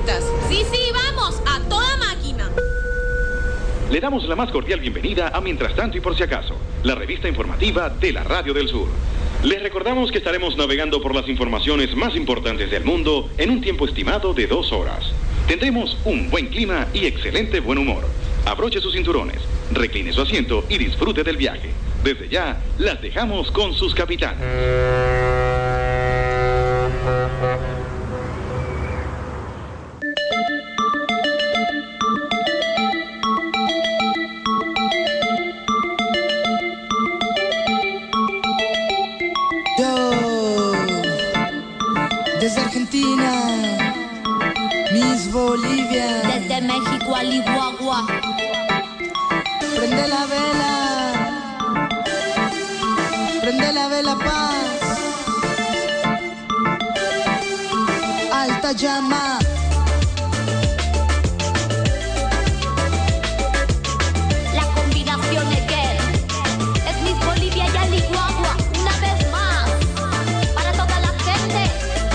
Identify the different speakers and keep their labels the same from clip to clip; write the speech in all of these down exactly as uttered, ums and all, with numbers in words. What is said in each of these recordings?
Speaker 1: deportistas. Sí, sí, vamos, a toda máquina.
Speaker 2: Le damos la más cordial bienvenida a Mientras Tanto y Por Si Acaso, la revista informativa de la Radio del Sur. Les recordamos que estaremos navegando por las informaciones más importantes del mundo en un tiempo estimado de dos horas. Tendremos un buen clima y excelente buen humor. Abroche sus cinturones, recline su asiento y disfrute del viaje. Desde ya, las dejamos con sus capitanes.
Speaker 3: Desde Argentina, Miss Bolivia.
Speaker 4: Desde México al Iguagua.
Speaker 3: Prende la vela, prende la vela paz. Alta llama.
Speaker 4: La combinación es que es Miss Bolivia y al Iguagua. Una vez más, para toda la gente.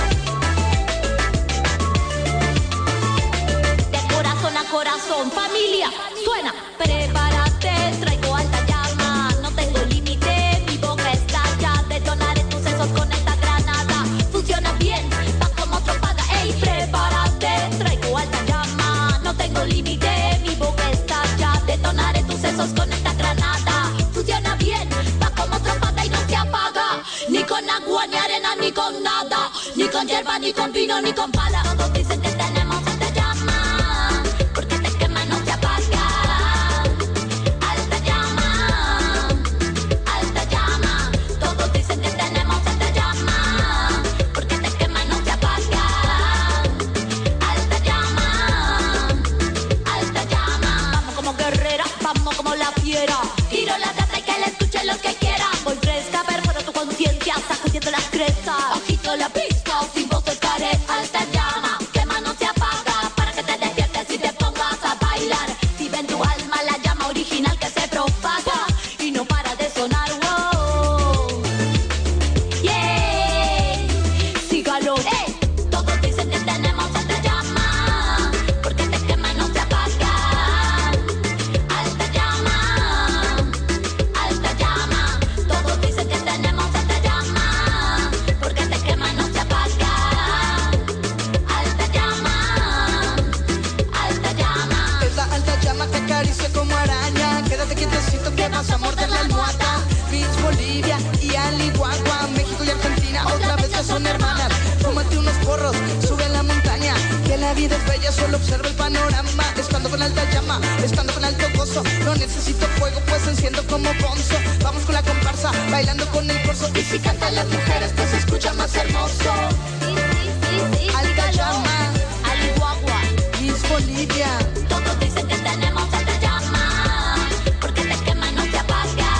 Speaker 4: Corazón, familia, suena, prepárate, traigo alta llama, no tengo límite, mi boca estalla, detonaré tus sesos con esta granada, funciona bien, va como trompada, ey, prepárate, traigo alta llama, no tengo límite, mi boca estalla, detonaré tus sesos con esta granada, funciona bien, va como trompada y no se apaga, ni con agua, ni arena, ni con nada, ni con hierba, ni con vino, ni con pala, todos dicen que tenemos alta llama. Tiro la data y que la escuche los que quieran. Voy fresca, perforo tu conciencia, sacudiendo las crestas. Agito la pista, sin voz estaré. Alta llama, quema no se apaga. Para que te despiertes y te pongas a bailar. Vive en tu alma la llama original que se propaga y no para de sonar. Wow. Yeah. Sígalo, eh. Todos dicen que tenemos alta llama, porque te quema y no se apaga.
Speaker 3: Como araña, quédate quietecito que vas a morder la almohada. Miss Bolivia y Aligua, México y Argentina otra vez ya son hermanas. Fúmate unos porros, sube a la montaña, que la vida es bella, solo observa el panorama. Estando con alta llama, estando con alto gozo, no necesito fuego pues enciendo como bonzo. Vamos con la comparsa, bailando con el corso, y si cantan las mujeres pues se escucha más hermoso.
Speaker 4: Sí, sí, sí, sí,
Speaker 3: alta llama,
Speaker 4: Aligua,
Speaker 3: Miss Bolivia.
Speaker 4: Todos dicen que tenemos alta llama, porque te quema y no se apaga.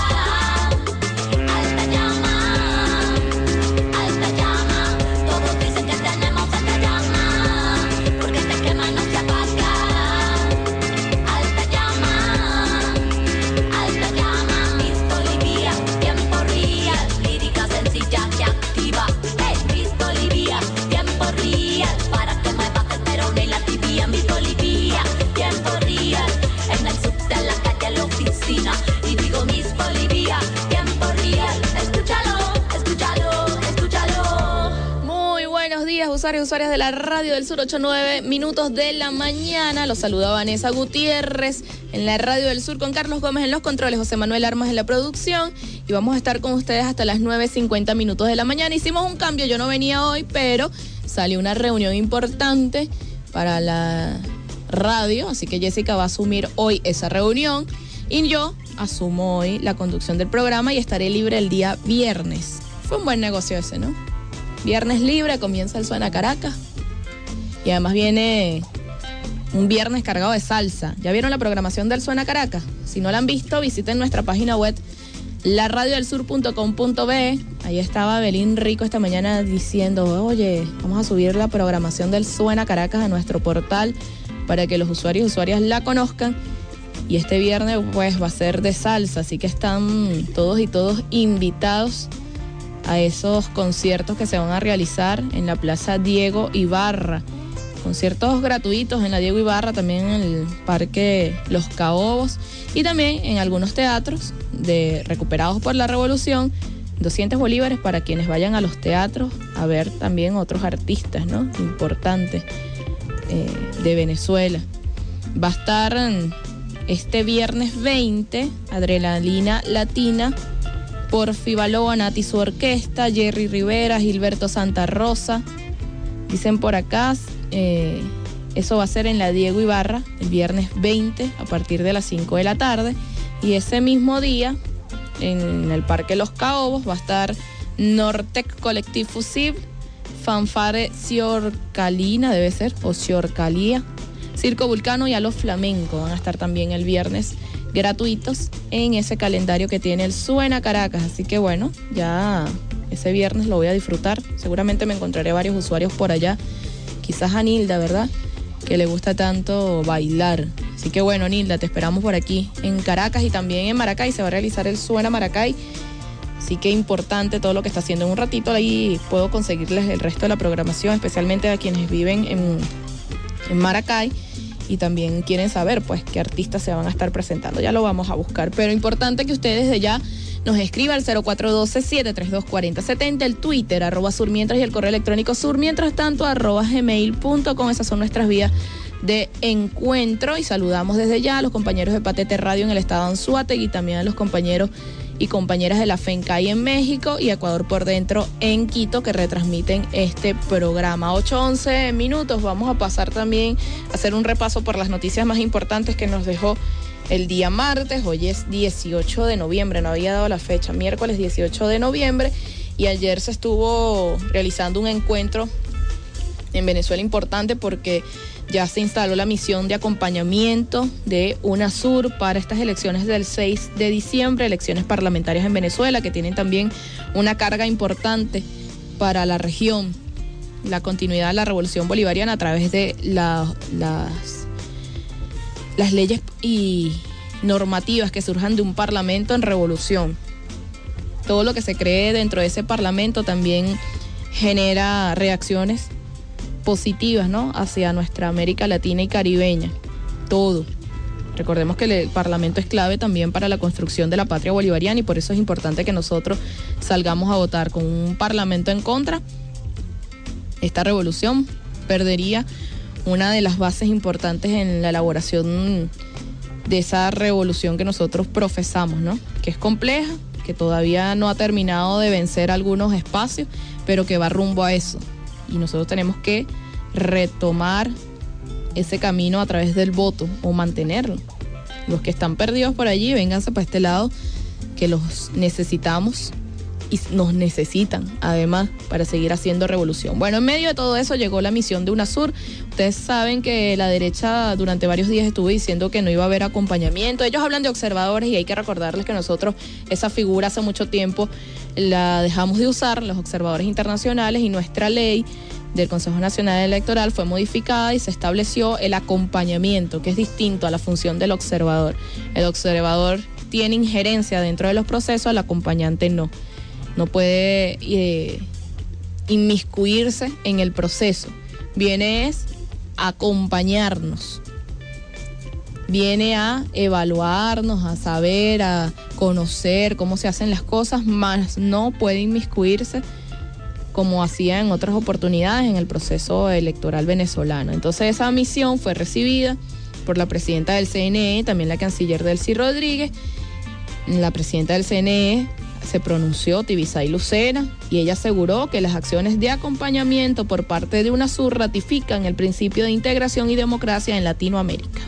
Speaker 4: Alta llama, alta llama. Todos dicen que tenemos alta llama, porque te quema y no se apaga. Alta llama, alta llama. Miss Bolivia, tiempo real, lírica sencilla y activa. Hey, Miss Bolivia, tiempo real, para que muevas el perón y la tibia. Miss Bolivia, tiempo real, en el subte, en la calle, en la oficina, y digo Miss Bolivia, tiempo real, escúchalo, escúchalo, escúchalo.
Speaker 1: Muy buenos días, usuarios y usuarias de la Radio del Sur, ocho nueve minutos de la mañana. Los saluda Vanessa Gutiérrez en la Radio del Sur con Carlos Gómez en los controles, José Manuel Armas en la producción, y vamos a estar con ustedes hasta las nueve cincuenta minutos de la mañana. Hicimos un cambio, yo no venía hoy, pero salió una reunión importante para la radio, así que Jessica va a asumir hoy esa reunión y yo asumo hoy la conducción del programa y estaré libre el día viernes. Fue un buen negocio ese, ¿no? Viernes libre, comienza el Suena Caracas y además viene un viernes cargado de salsa. ¿Ya vieron la programación del Suena Caracas? Si no la han visto, visiten nuestra página web la radio del sur punto com punto be. Ahí estaba Belín Rico esta mañana diciendo, oye, vamos a subir la programación del Suena Caracas a nuestro portal para que los usuarios y usuarias la conozcan. Y este viernes pues va a ser de salsa, así que están todos y todos invitados a esos conciertos que se van a realizar en la Plaza Diego Ibarra conciertos gratuitos en la Diego Ibarra, también en el Parque Los Caobos y también en algunos teatros de recuperados por la Revolución, doscientos bolívares para quienes vayan a los teatros a ver también otros artistas, ¿no?, importantes eh, de Venezuela. Va a estar este viernes veinte, Adrenalina Latina, Porfi Baloa, Nati su orquesta, Jerry Rivera, Gilberto Santa Rosa. Dicen por acá, eh, eso va a ser en la Diego Ibarra el viernes veinte a partir de las cinco de la tarde. Y ese mismo día, en el Parque Los Caobos, va a estar Nortec Collectif Fusible, Fanfare Ciorcalina, debe ser, o Ciorcalía, Circo Vulcano y A los Flamenco. Van a estar también el viernes gratuitos en ese calendario que tiene el Suena Caracas. Así que bueno, ya ese viernes lo voy a disfrutar. Seguramente me encontraré varios usuarios por allá. Quizás a Nilda, ¿verdad?, que le gusta tanto bailar. Así que bueno, Nilda, te esperamos por aquí en Caracas y también en Maracay. Se va a realizar el Suena Maracay. Así que importante todo lo que está haciendo. En un ratito ahí puedo conseguirles el resto de la programación, especialmente a quienes viven en, en Maracay y también quieren saber pues qué artistas se van a estar presentando. Ya lo vamos a buscar, pero importante que ustedes de ya nos escriban al cero cuatro uno dos, siete tres dos, cuatro cero siete cero, el Twitter, arroba surmientras, y el correo electrónico surmientras tanto, arroba gmail punto com. Esas son nuestras vías de encuentro y saludamos desde ya a los compañeros de Patete Radio en el estado de Anzoátegui y también a los compañeros y compañeras de la FENCAI en México y Ecuador por Dentro en Quito, que retransmiten este programa. ocho once minutos, vamos a pasar también a hacer un repaso por las noticias más importantes que nos dejó el día martes. Hoy es dieciocho de noviembre, no había dado la fecha, miércoles dieciocho de noviembre, y ayer se estuvo realizando un encuentro en Venezuela importante porque ya se instaló la misión de acompañamiento de UNASUR para estas elecciones del seis de diciembre, elecciones parlamentarias en Venezuela, que tienen también una carga importante para la región, la continuidad de la revolución bolivariana a través de la, las, las leyes y normativas que surjan de un parlamento en revolución. Todo lo que se cree dentro de ese parlamento también genera reacciones positivas, ¿no?, hacia nuestra América Latina y caribeña. Todo. Recordemos que el Parlamento es clave también para la construcción de la patria bolivariana y por eso es importante que nosotros salgamos a votar. Con un Parlamento en contra, esta revolución perdería una de las bases importantes en la elaboración de esa revolución que nosotros profesamos, ¿no?, que es compleja, que todavía no ha terminado de vencer algunos espacios, pero que va rumbo a eso. Y nosotros tenemos que retomar ese camino a través del voto o mantenerlo. Los que están perdidos por allí, vénganse para este lado, que los necesitamos y nos necesitan además para seguir haciendo revolución. Bueno, en medio de todo eso llegó la misión de UNASUR. Ustedes saben que la derecha durante varios días estuvo diciendo que no iba a haber acompañamiento. Ellos hablan de observadores y hay que recordarles que nosotros esa figura hace mucho tiempo la dejamos de usar, los observadores internacionales, y nuestra ley del Consejo Nacional Electoral fue modificada y se estableció el acompañamiento, que es distinto a la función del observador. El observador tiene injerencia dentro de los procesos, el acompañante no. No puede eh, inmiscuirse en el proceso. Viene es a acompañarnos. Viene a evaluarnos, a saber, a conocer cómo se hacen las cosas, más no puede inmiscuirse como hacía en otras oportunidades en el proceso electoral venezolano. Entonces esa misión fue recibida por la presidenta del C N E, también la canciller Delcy Rodríguez. La presidenta del C N E se pronunció, Tibisay Lucena, y ella aseguró que las acciones de acompañamiento por parte de UNASUR ratifican el principio de integración y democracia en Latinoamérica.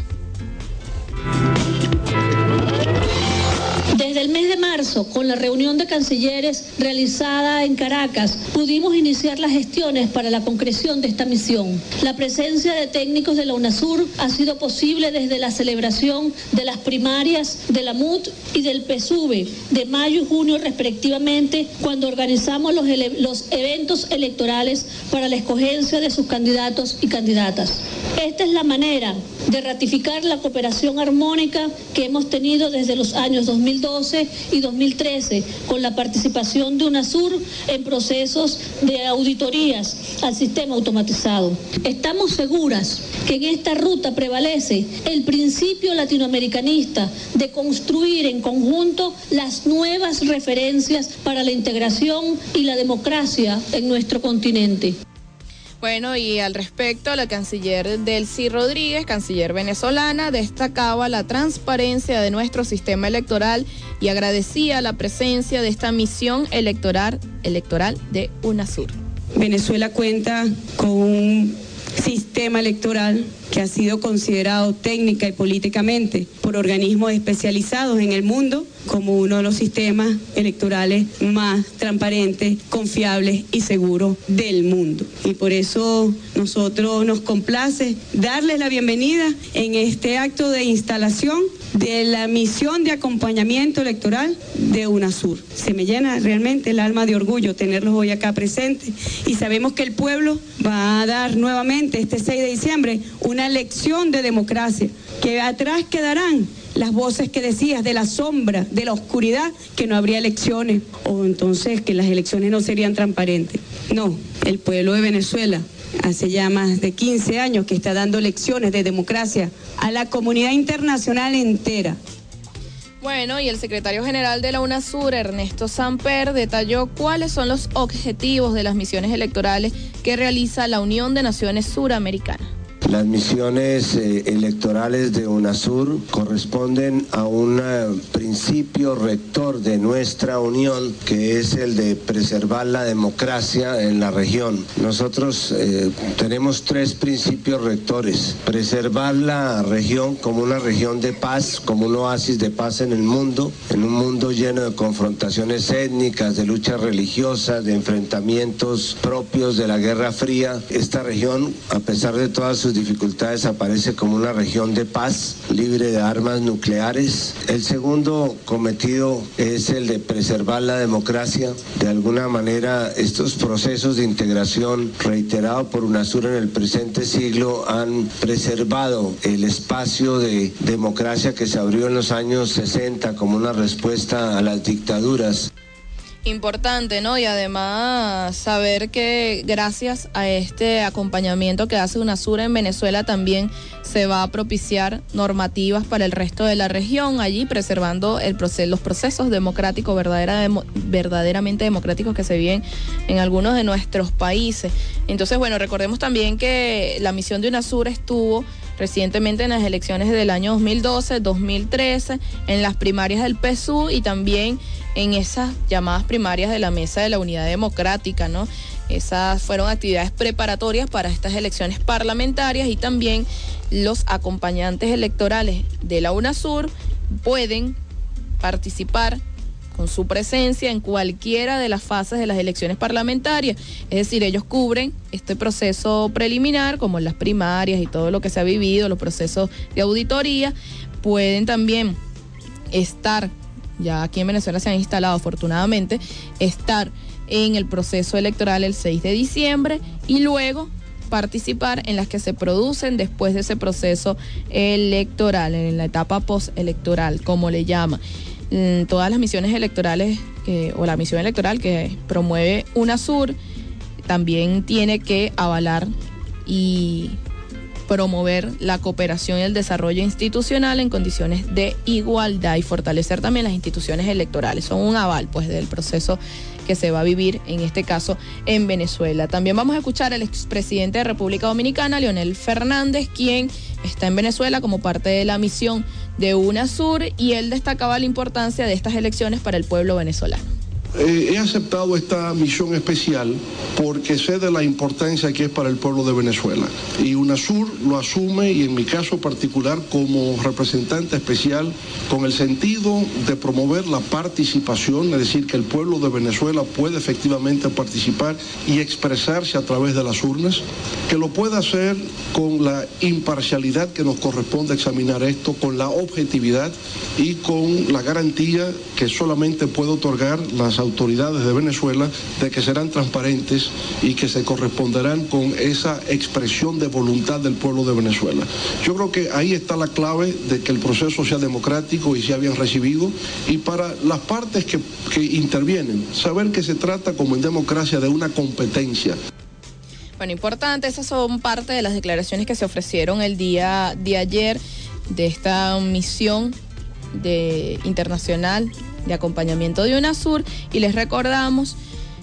Speaker 5: Desde el mes de marzo, con la reunión de cancilleres realizada en Caracas, pudimos iniciar las gestiones para la concreción de esta misión. La presencia de técnicos de la UNASUR ha sido posible desde la celebración de las primarias de la M U T y del P S U V de mayo y junio respectivamente, cuando organizamos los, ele- los eventos electorales para la escogencia de sus candidatos y candidatas. Esta es la manera de ratificar la cooperación armónica que hemos tenido desde los años dos mil doce y dos mil mil trece, con la participación de UNASUR en procesos de auditorías al sistema automatizado. Estamos seguras que en esta ruta prevalece el principio latinoamericanista de construir en conjunto las nuevas referencias para la integración y la democracia en nuestro continente.
Speaker 1: Bueno, y al respecto, la canciller Delcy Rodríguez, canciller venezolana, destacaba la transparencia de nuestro sistema electoral y agradecía la presencia de esta misión electoral, electoral de UNASUR.
Speaker 6: Venezuela cuenta con un sistema electoral que ha sido considerado técnica y políticamente por organismos especializados en el mundo como uno de los sistemas electorales más transparentes, confiables y seguros del mundo. Y por eso nosotros nos complace darles la bienvenida en este acto de instalación de la misión de acompañamiento electoral de UNASUR. Se me llena realmente el alma de orgullo tenerlos hoy acá presentes y sabemos que el pueblo va a dar nuevamente este seis de diciembre una lección de democracia, que atrás quedarán las voces que decías de la sombra, de la oscuridad, que no habría elecciones o entonces que las elecciones no serían transparentes. No, el pueblo de Venezuela hace ya más de quince años que está dando lecciones de democracia a la comunidad internacional entera.
Speaker 1: Bueno, y el secretario general de la UNASUR, Ernesto Samper, detalló cuáles son los objetivos de las misiones electorales que realiza la Unión de Naciones Suramericanas.
Speaker 7: Las misiones eh, electorales de UNASUR corresponden a un uh, principio rector de nuestra unión, que es el de preservar la democracia en la región. Nosotros eh, tenemos tres principios rectores: preservar la región como una región de paz, como un oasis de paz en el mundo, en un mundo lleno de confrontaciones étnicas, de luchas religiosas, de enfrentamientos propios de la Guerra Fría. Esta región, a pesar de todas sus dificultades, aparece como una región de paz, libre de armas nucleares. El segundo cometido es el de preservar la democracia. De alguna manera, estos procesos de integración reiterados por UNASUR en el presente siglo han preservado el espacio de democracia que se abrió en los años sesenta como una respuesta a las dictaduras.
Speaker 1: Importante, ¿no? Y además saber que gracias a este acompañamiento que hace UNASUR en Venezuela también se va a propiciar normativas para el resto de la región, allí preservando el proceso, los procesos democráticos, verdadera, verdaderamente democráticos que se viven en algunos de nuestros países. Entonces, bueno, recordemos también que la misión de UNASUR estuvo recientemente en las elecciones del año dos mil doce, dos mil trece, en las primarias del P S U y también en esas llamadas primarias de la Mesa de la Unidad Democrática, ¿no? Esas fueron actividades preparatorias para estas elecciones parlamentarias y también los acompañantes electorales de la UNASUR pueden participar con su presencia en cualquiera de las fases de las elecciones parlamentarias. Es decir, ellos cubren este proceso preliminar, como las primarias y todo lo que se ha vivido, los procesos de auditoría. Pueden también estar, ya aquí en Venezuela se han instalado afortunadamente, estar en el proceso electoral el seis de diciembre y luego participar en las que se producen después de ese proceso electoral, en la etapa postelectoral, como le llama. Todas las misiones electorales que, o la misión electoral que promueve UNASUR también tiene que avalar y promover la cooperación y el desarrollo institucional en condiciones de igualdad y fortalecer también las instituciones electorales. Son un aval, pues, del proceso que se va a vivir, en este caso, en Venezuela. También vamos a escuchar al expresidente de República Dominicana, Leonel Fernández, quien está en Venezuela como parte de la misión de UNASUR, y él destacaba la importancia de estas elecciones para el pueblo venezolano.
Speaker 8: Eh, he aceptado esta misión especial porque sé de la importancia que es para el pueblo de Venezuela. Y UNASUR lo asume, y en mi caso particular como representante especial, con el sentido de promover la participación, es decir, que el pueblo de Venezuela puede efectivamente participar y expresarse a través de las urnas, que lo pueda hacer con la imparcialidad que nos corresponde examinar esto, con la objetividad y con la garantía que solamente puede otorgar las autoridades de Venezuela de que serán transparentes y que se corresponderán con esa expresión de voluntad del pueblo de Venezuela. Yo creo que ahí está la clave de que el proceso sea democrático y sea bien recibido, y para las partes que, que intervienen, saber que se trata, como en democracia, de una competencia.
Speaker 1: Bueno, importante, esas son parte de las declaraciones que se ofrecieron el día de ayer de esta misión de internacional de acompañamiento de UNASUR, y les recordamos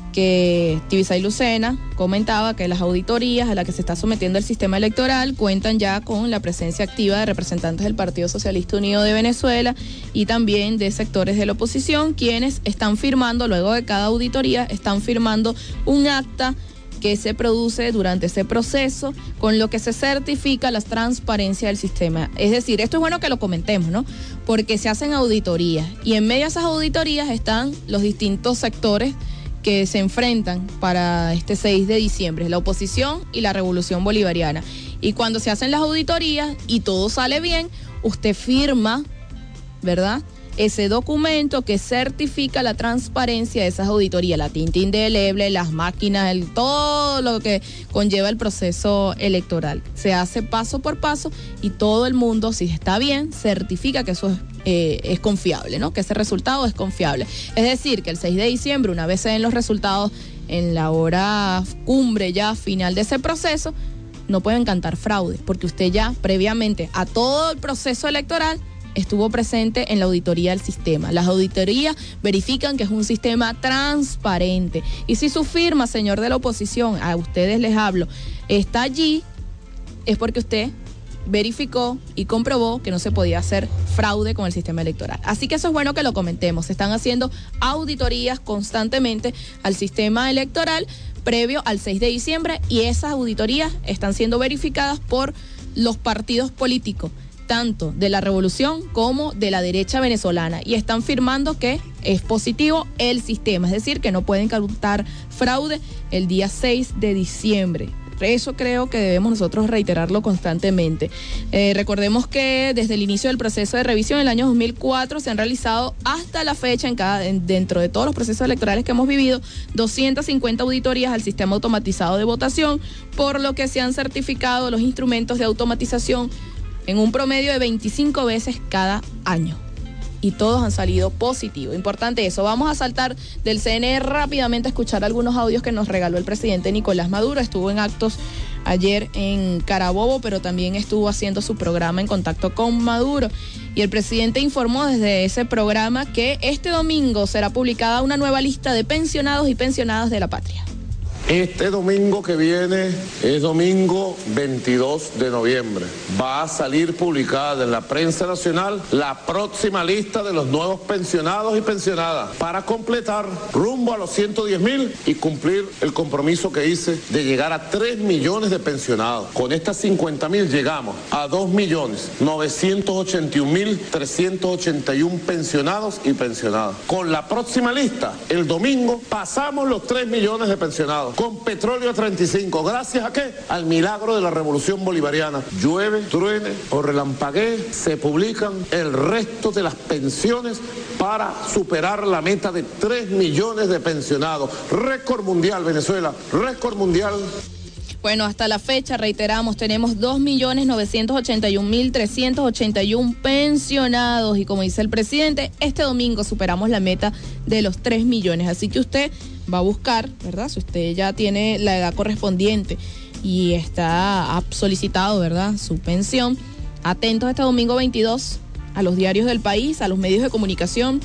Speaker 1: que Tibisay Lucena comentaba que las auditorías a las que se está sometiendo el sistema electoral cuentan ya con la presencia activa de representantes del Partido Socialista Unido de Venezuela y también de sectores de la oposición, quienes están firmando, luego de cada auditoría, están firmando un acta que se produce durante ese proceso, con lo que se certifica la transparencia del sistema. Es decir, esto es bueno que lo comentemos, ¿no? Porque se hacen auditorías y en medio de esas auditorías están los distintos sectores que se enfrentan para este seis de diciembre, la oposición y la Revolución Bolivariana. Y cuando se hacen las auditorías y todo sale bien, usted firma, ¿verdad?, ese documento que certifica la transparencia de esas auditorías, la tinta indeleble, las máquinas, el, todo lo que conlleva el proceso electoral. Se hace paso por paso y todo el mundo, si está bien, certifica que eso es, eh, es confiable, ¿no? Que ese resultado es confiable. Es decir, que el seis de diciembre, una vez se den los resultados en la hora cumbre ya final de ese proceso, no pueden cantar fraude, porque usted ya previamente a todo el proceso electoral estuvo presente en la auditoría del sistema. Las auditorías verifican que es un sistema transparente. Y si su firma, señor de la oposición, a ustedes les hablo, está allí, es porque usted verificó y comprobó que no se podía hacer fraude con el sistema electoral. Así que eso es bueno que lo comentemos. Se están haciendo auditorías constantemente al sistema electoral previo al seis de diciembre y esas auditorías están siendo verificadas por los partidos políticos, tanto de la revolución como de la derecha venezolana, y están firmando que es positivo el sistema, es decir, que no pueden cantar fraude el día seis de diciembre. Eso creo que debemos nosotros reiterarlo constantemente. Eh, recordemos que desde el inicio del proceso de revisión en el año dos mil cuatro se han realizado hasta la fecha, en cada, en, dentro de todos los procesos electorales que hemos vivido, doscientas cincuenta auditorías al sistema automatizado de votación, por lo que se han certificado los instrumentos de automatización en un promedio de veinticinco veces cada año. Y todos han salido positivos. Importante eso. Vamos a saltar del C N E rápidamente a escuchar algunos audios que nos regaló el presidente Nicolás Maduro. Estuvo en actos ayer en Carabobo, pero también estuvo haciendo su programa en contacto con Maduro. Y el presidente informó desde ese programa que este domingo será publicada una nueva lista de pensionados y pensionadas de la patria.
Speaker 9: Este domingo que viene es domingo veintidós de noviembre. Va a salir publicada en la prensa nacional la próxima lista de los nuevos pensionados y pensionadas para completar rumbo a los ciento diez mil y cumplir el compromiso que hice de llegar a tres millones de pensionados. Con estas cincuenta mil llegamos a dos millones novecientos ochenta y un mil trescientos ochenta y uno pensionados y pensionadas. Con la próxima lista, el domingo, pasamos los tres millones de pensionados. Con petróleo a treinta y cinco. ¿Gracias a qué? Al milagro de la Revolución Bolivariana. Llueve, truene o relampaguee, se publican el resto de las pensiones para superar la meta de tres millones de pensionados. Récord mundial, Venezuela. Récord mundial.
Speaker 1: Bueno, hasta la fecha, reiteramos, tenemos dos millones novecientos ochenta y un mil trescientos ochenta y uno pensionados y como dice el presidente, este domingo superamos la meta de los tres millones. Así que usted va a buscar, ¿verdad? Si usted ya tiene la edad correspondiente y está ha solicitado, ¿verdad?, su pensión, atentos este domingo veintidós a los diarios del país, a los medios de comunicación,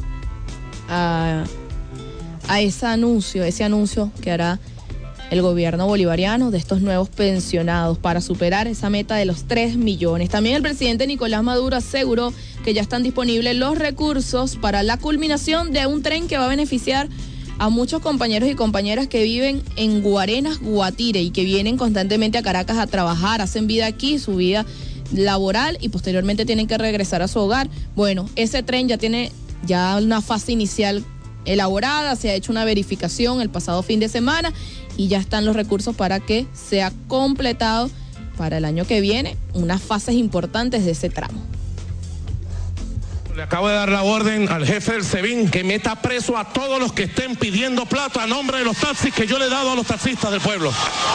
Speaker 1: a, a ese anuncio, ese anuncio que hará el gobierno bolivariano de estos nuevos pensionados para superar esa meta de los tres millones. También el presidente Nicolás Maduro aseguró que ya están disponibles los recursos para la culminación de un tren que va a beneficiar a muchos compañeros y compañeras que viven en Guarenas, Guatire y que vienen constantemente a Caracas a trabajar, hacen vida aquí, su vida laboral y posteriormente tienen que regresar a su hogar. Bueno, ese tren ya tiene ya una fase inicial elaborada, se ha hecho una verificación el pasado fin de semana y ya están los recursos para que sea completado para el año que viene unas fases importantes de ese tramo.
Speaker 9: Le acabo de dar la orden al jefe del SEBIN que meta preso a todos los que estén pidiendo plata a nombre de los taxis que yo le he dado a los taxistas del pueblo.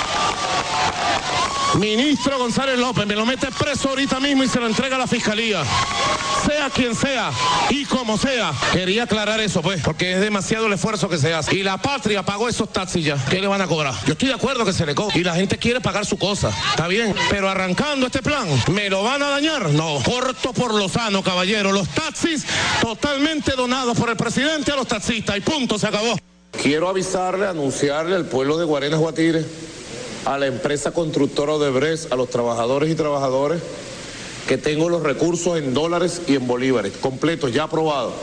Speaker 9: Ministro González López, me lo mete preso ahorita mismo y se lo entrega a la fiscalía. Sea quien sea y como sea. Quería aclarar eso, pues, porque es demasiado el esfuerzo que se hace. Y la patria pagó esos taxis ya. ¿Qué le van a cobrar? Yo estoy de acuerdo que se le cobre. Y la gente quiere pagar su cosa. Está bien. Pero arrancando este plan, ¿me lo van a dañar? No. Corto por lo sano, caballero. Los taxis totalmente donados por el presidente a los taxistas. Y punto, se acabó. Quiero avisarle, anunciarle al pueblo de Guarenas Guatire, a la empresa constructora Odebrecht, a los trabajadores y trabajadoras, que tengo los recursos en dólares y en bolívares, completos, ya aprobados.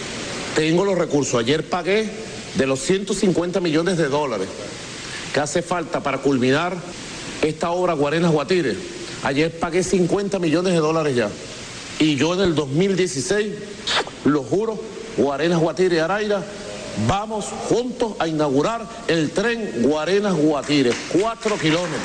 Speaker 9: Tengo los recursos. Ayer pagué de los ciento cincuenta millones de dólares que hace falta para culminar esta obra Guarenas Guatire. Ayer pagué cincuenta millones de dólares ya. Y yo en el dos mil dieciséis, lo juro, Guarenas Guatire y Araira, vamos juntos a inaugurar el tren Guarenas Guatire, cuatro kilómetros.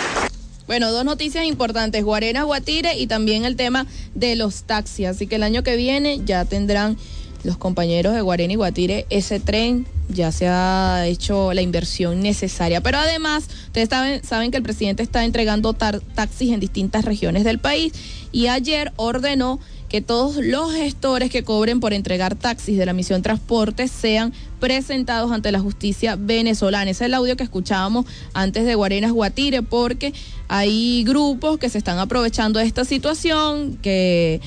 Speaker 1: Bueno, dos noticias importantes, Guarenas Guatire y también el tema de los taxis. Así que el año que viene ya tendrán los compañeros de Guarenas y Guatire ese tren, ya se ha hecho la inversión necesaria. Pero además, ustedes saben, saben que el presidente está entregando tar- taxis en distintas regiones del país y ayer ordenó que todos los gestores que cobren por entregar taxis de la Misión Transporte sean presentados ante la justicia venezolana. Ese es el audio que escuchábamos antes de Guarenas Guatire, porque hay grupos que se están aprovechando de esta situación, que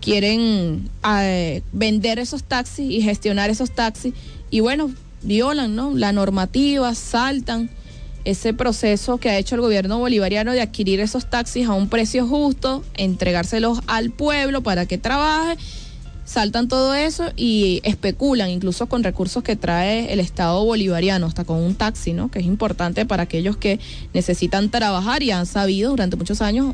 Speaker 1: quieren eh, vender esos taxis y gestionar esos taxis, y bueno, violan, ¿no?, la normativa, saltan ese proceso que ha hecho el gobierno bolivariano de adquirir esos taxis a un precio justo, entregárselos al pueblo para que trabaje. Saltan todo eso y especulan incluso con recursos que trae el Estado bolivariano, hasta con un taxi, ¿no?, que es importante para aquellos que necesitan trabajar y han sabido durante muchos años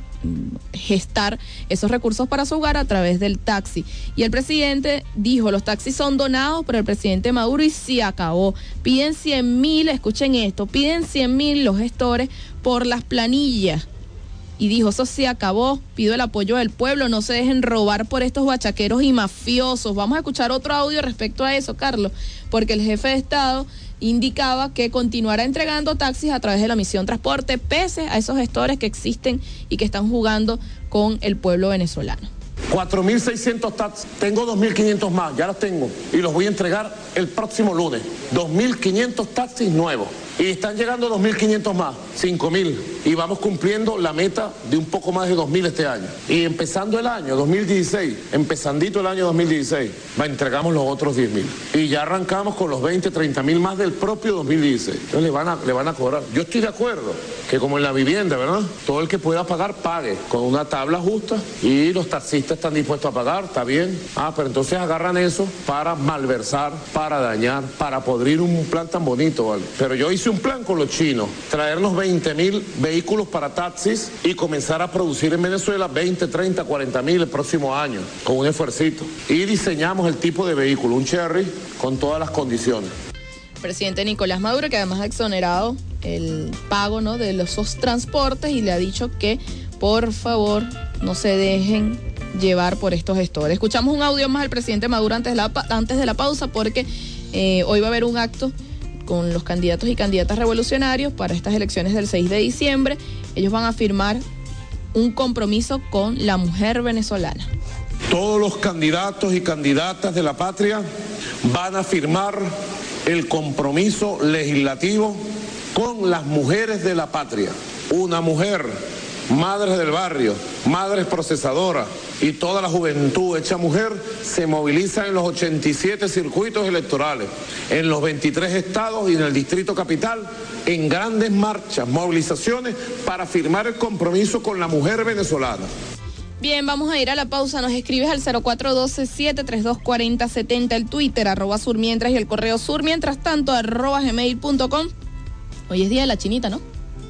Speaker 1: gestar esos recursos para su hogar a través del taxi. Y el presidente dijo, los taxis son donados por el presidente Maduro y se acabó. Piden cien mil, escuchen esto, piden cien mil los gestores por las planillas. Y dijo, eso se acabó, pido el apoyo del pueblo, no se dejen robar por estos bachaqueros y mafiosos. Vamos a escuchar otro audio respecto a eso, Carlos, porque el jefe de Estado indicaba que continuará entregando taxis a través de la Misión Transporte, pese a esos gestores que existen y que están jugando con el pueblo venezolano.
Speaker 9: cuatro mil seiscientos taxis, tengo dos mil quinientos más, ya los tengo, y los voy a entregar el próximo lunes. dos mil quinientos taxis nuevos. Y están llegando dos mil quinientos más, cinco mil. Y vamos cumpliendo la meta de un poco más de dos mil este año. Y empezando el año dos mil dieciséis, empezandito el año dos mil dieciséis, va, entregamos los otros diez mil. Y ya arrancamos con los veinte, treinta mil más del propio dos mil dieciséis. Entonces le van a, le van a cobrar. Yo estoy de acuerdo que como en la vivienda, ¿verdad?, todo el que pueda pagar, pague, con una tabla justa, y los taxistas están dispuestos a pagar, está bien. Ah, pero entonces agarran eso para malversar, para dañar, para podrir un plan tan bonito, ¿vale? Pero yo hice un plan con los chinos, traernos veinte mil vehículos para taxis y comenzar a producir en Venezuela veinte, treinta, cuarenta mil el próximo año, con un esfuercito. Y diseñamos el tipo de vehículo, un Cherry, con todas las condiciones.
Speaker 1: El presidente Nicolás Maduro, que además ha exonerado el pago, ¿no?, de los esos transportes, y le ha dicho que por favor no se dejen llevar por estos gestores. Escuchamos un audio más del presidente Maduro antes de la, antes de la pausa, porque eh, hoy va a haber un acto con los candidatos y candidatas revolucionarios para estas elecciones del seis de diciembre. Ellos van a firmar un compromiso con la mujer venezolana.
Speaker 9: Todos los candidatos y candidatas de la patria van a firmar el compromiso legislativo con las mujeres de la patria. Una mujer, madres del barrio, madres procesadoras y toda la juventud hecha mujer se moviliza en los ochenta y siete circuitos electorales, en los veintitrés estados y en el Distrito Capital, en grandes marchas, movilizaciones para firmar el compromiso con la mujer venezolana.
Speaker 1: Bien, vamos a ir a la pausa. Nos escribes al cero cuatro uno dos, siete tres dos, cuatro cero siete cero, el Twitter, arroba surmientras, y el correo surmientras-tanto, arroba gmail punto com. Hoy es día de la chinita, ¿no?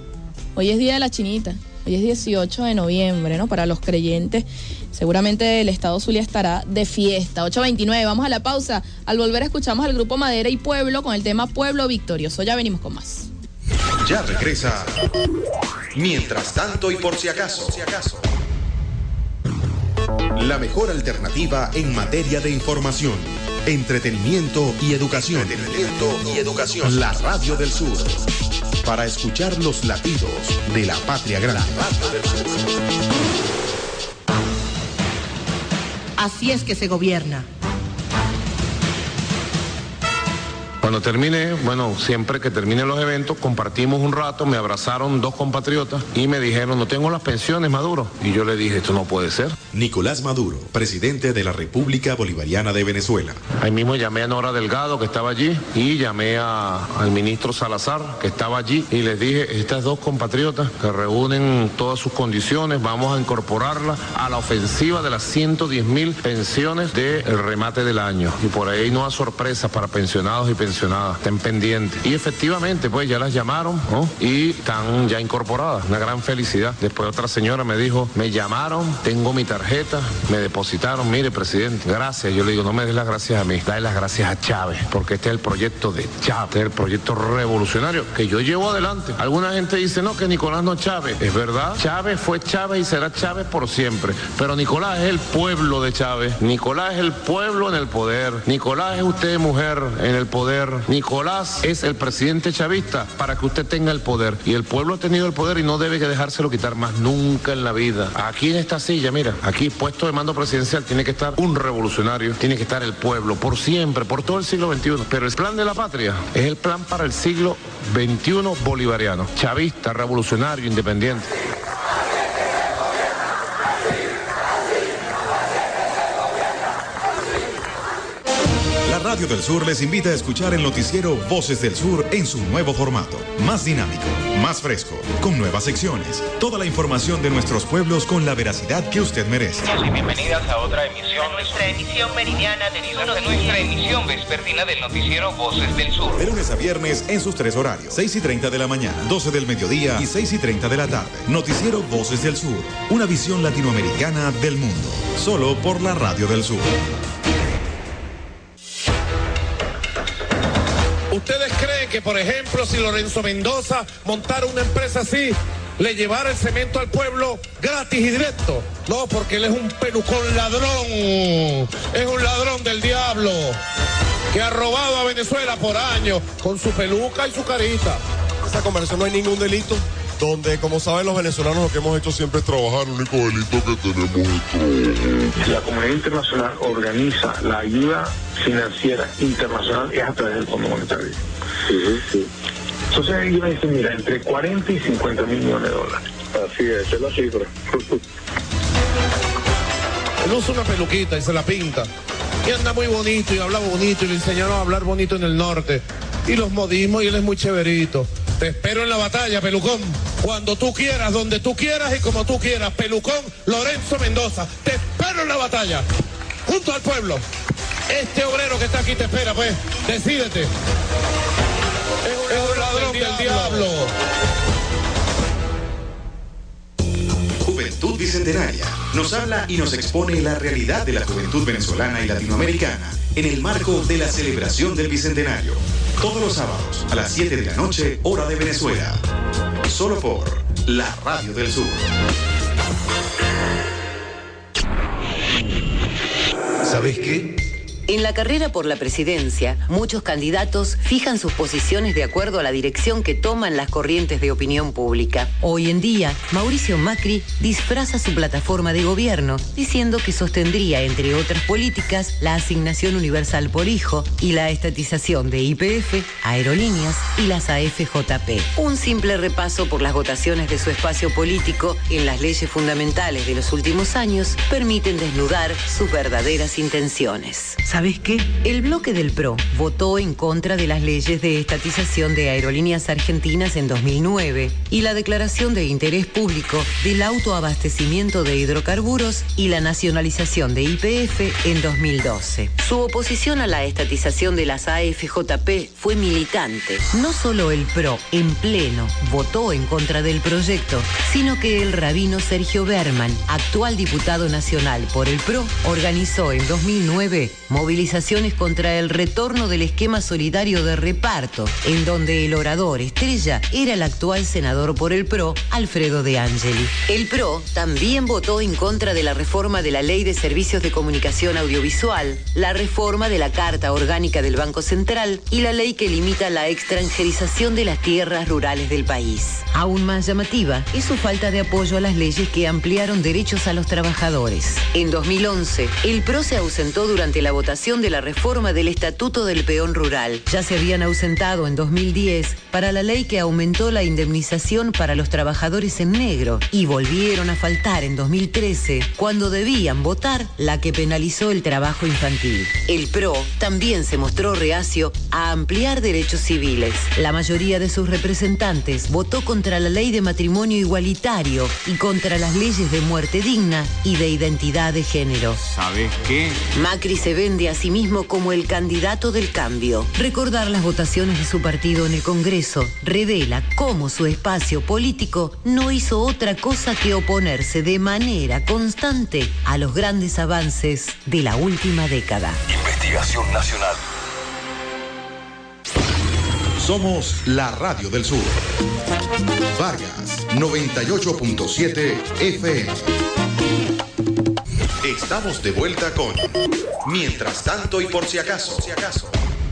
Speaker 1: Hoy es día de la chinita. Hoy es dieciocho de noviembre, ¿no? Para los creyentes, seguramente el Estado Zulia estará de fiesta. ocho veintinueve, vamos a la pausa. Al volver escuchamos al grupo Madera y Pueblo con el tema Pueblo Victorioso. Ya venimos con más.
Speaker 2: Ya regresa. Mientras tanto y por si acaso. Por si acaso.
Speaker 10: La mejor alternativa en materia de información, entretenimiento y educación. Entretenimiento y educación. La Radio del Sur. Para escuchar los latidos de la patria grande. La Radio del Sur.
Speaker 11: Así es que se gobierna.
Speaker 9: Cuando termine, bueno, siempre que terminen los eventos, compartimos un rato, me abrazaron dos compatriotas y me dijeron, no tengo las pensiones, Maduro. Y yo le dije, esto no puede ser.
Speaker 10: Nicolás Maduro, presidente de la República Bolivariana de Venezuela.
Speaker 9: Ahí mismo llamé a Nora Delgado, que estaba allí, y llamé a, al ministro Salazar, que estaba allí, y les dije, estas dos compatriotas que reúnen todas sus condiciones, vamos a incorporarlas a la ofensiva de las ciento diez mil pensiones del remate del año. Y por ahí no hay sorpresas para pensionados y pensionadas. Estén pendientes. Y efectivamente, pues ya las llamaron, ¿no? Y están ya incorporadas. Una gran felicidad. Después otra señora me dijo, me llamaron, tengo mi tarjeta, me depositaron, mire, presidente, gracias. Yo le digo, no me des las gracias a mí, dale las gracias a Chávez, porque este es el proyecto de Chávez, este es el proyecto revolucionario que yo llevo adelante. Alguna gente dice, no, que Nicolás no es Chávez. Es verdad, Chávez fue Chávez y será Chávez por siempre. Pero Nicolás es el pueblo de Chávez. Nicolás es el pueblo en el poder. Nicolás es usted, mujer, en el poder. Nicolás es el presidente chavista para que usted tenga el poder. Y el pueblo ha tenido el poder y no debe que dejárselo quitar más nunca en la vida. Aquí en esta silla, mira, aquí puesto de mando presidencial tiene que estar un revolucionario, tiene que estar el pueblo, por siempre, por todo el siglo veintiuno. Pero el plan de la patria es el plan para el siglo veintiuno bolivariano, chavista, revolucionario, independiente.
Speaker 10: Radio del Sur les invita a escuchar el noticiero Voces del Sur en su nuevo formato, más dinámico, más fresco, con nuevas secciones, toda la información de nuestros pueblos con la veracidad que usted merece.
Speaker 12: Y bienvenidas a otra emisión, nuestra emisión meridiana del sur, de nuestra emisión vespertina del noticiero Voces del Sur.
Speaker 10: De lunes a viernes en sus tres horarios, seis y treinta de la mañana, doce del mediodía y seis y treinta de la tarde. Noticiero Voces del Sur, una visión latinoamericana del mundo, solo por la Radio del Sur.
Speaker 9: ¿Ustedes creen que, por ejemplo, si Lorenzo Mendoza montara una empresa así, le llevara el cemento al pueblo gratis y directo? No, porque él es un pelucón ladrón, es un ladrón del diablo, que ha robado a Venezuela por años, con su peluca y su carita.
Speaker 13: En esa conversación no hay ningún delito, donde, como saben los venezolanos, lo que hemos hecho siempre es trabajar. El único delito que tenemos es trabajar.
Speaker 14: La comunidad internacional organiza la ayuda financiera internacional es a través del Fondo Monetario. Sí, sí. Entonces ahí me dicen, mira, entre cuarenta y cincuenta mil millones de dólares. Así es, esa es la cifra.
Speaker 9: Él usa una peluquita y se la pinta. Y anda muy bonito y habla bonito y le enseñaron a hablar bonito en el norte. Y los modismos y él es muy chéverito. Te espero en la batalla, pelucón. Cuando tú quieras, donde tú quieras y como tú quieras. Pelucón Lorenzo Mendoza. Te espero en la batalla. Junto al pueblo. Este obrero que está aquí te espera, pues. Decídete. Es un, es un ladrón del, del diablo. diablo.
Speaker 10: Juventud Bicentenaria nos habla y nos expone la realidad de la juventud venezolana y latinoamericana en el marco de la celebración del Bicentenario. Todos los sábados a las siete de la noche, hora de Venezuela. Solo por la Radio del Sur.
Speaker 15: ¿Sabes qué?
Speaker 16: En la carrera por la presidencia, muchos candidatos fijan sus posiciones de acuerdo a la dirección que toman las corrientes de opinión pública. Hoy en día, Mauricio Macri disfraza su plataforma de gobierno, diciendo que sostendría, entre otras políticas, la asignación universal por hijo y la estatización de Y P F, aerolíneas y las A F J P. Un simple repaso por las votaciones de su espacio político en las leyes fundamentales de los últimos años permiten desnudar sus verdaderas intenciones. ¿Sabes qué? El bloque del P R O votó en contra de las leyes de estatización de Aerolíneas Argentinas en dos mil nueve y la declaración de interés público del autoabastecimiento de hidrocarburos y la nacionalización de Y P F en dos mil doce. Su oposición a la estatización de las A F J P fue militante. No solo el P R O en pleno votó en contra del proyecto, sino que el rabino Sergio Berman, actual diputado nacional por el P R O, organizó en dos mil nueve movimientos movilizaciones contra el retorno del esquema solidario de reparto, en donde el orador estrella era el actual senador por el P R O, Alfredo De Angeli. El P R O también votó en contra de la reforma de la Ley de Servicios de Comunicación Audiovisual, la reforma de la Carta Orgánica del Banco Central y la ley que limita la extranjerización de las tierras rurales del país. Aún más llamativa es su falta de apoyo a las leyes que ampliaron derechos a los trabajadores. En dos mil once, el P R O se ausentó durante la votación de la reforma del Estatuto del Peón Rural. Ya se habían ausentado en dos mil diez para la ley que aumentó la indemnización para los trabajadores en negro y volvieron a faltar en dos mil trece cuando debían votar la que penalizó el trabajo infantil. El P R O también se mostró reacio a ampliar derechos civiles. La mayoría de sus representantes votó contra la ley de matrimonio igualitario y contra las leyes de muerte digna y de identidad de género.
Speaker 17: ¿Sabes qué?
Speaker 16: Macri se vende a sí mismo como el candidato del cambio. Recordar las votaciones de su partido en el Congreso revela cómo su espacio político no hizo otra cosa que oponerse de manera constante a los grandes avances de la última década.
Speaker 15: Investigación Nacional.
Speaker 10: Somos la Radio del Sur. Vargas, noventa y ocho punto siete F M. Estamos de vuelta con Mientras tanto y por si acaso. Si acaso.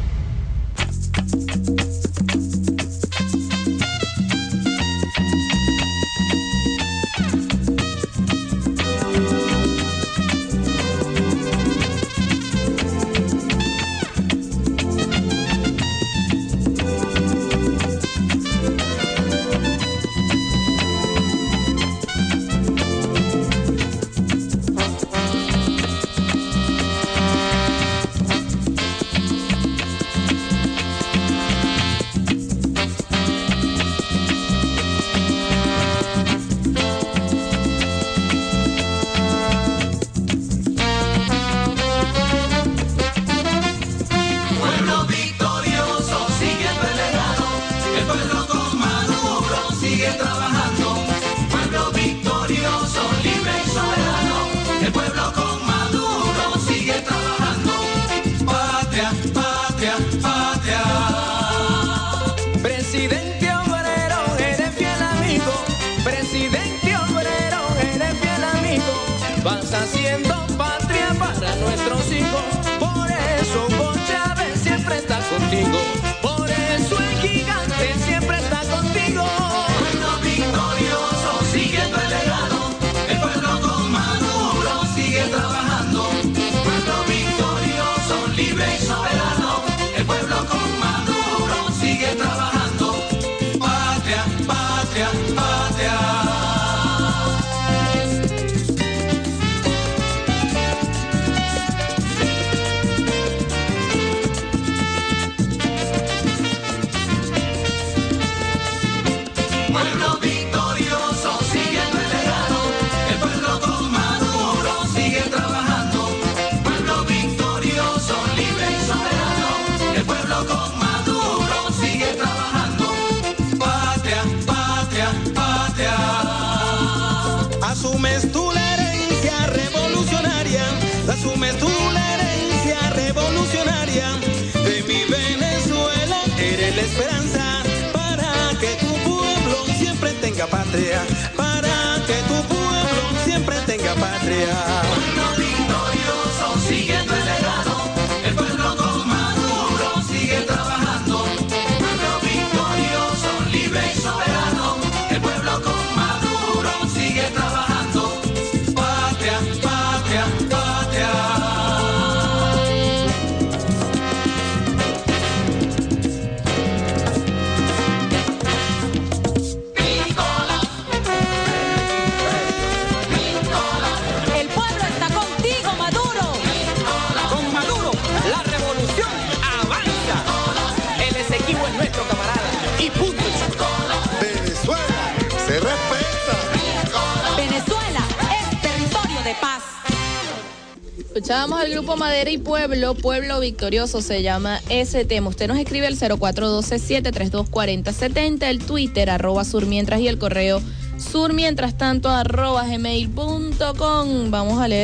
Speaker 3: Asumes tú la herencia revolucionaria, asumes tú la herencia revolucionaria de mi Venezuela, eres la esperanza para que tu pueblo siempre tenga patria, para que tu pueblo siempre tenga patria.
Speaker 18: Pueblo victorioso, siguiendo el legado, el pueblo con Maduro sigue trabajando, pueblo victorioso, libre y soberano, el pueblo con Maduro sigue trabajando.
Speaker 1: Escuchábamos al grupo Madera y Pueblo, Pueblo Victorioso se llama ese tema. Usted nos escribe al cero cuatro uno dos, siete tres dos, cuatro cero siete cero, el Twitter, arroba surmientras y el correo surmientras tanto, arroba gmail punto com. Vamos a leer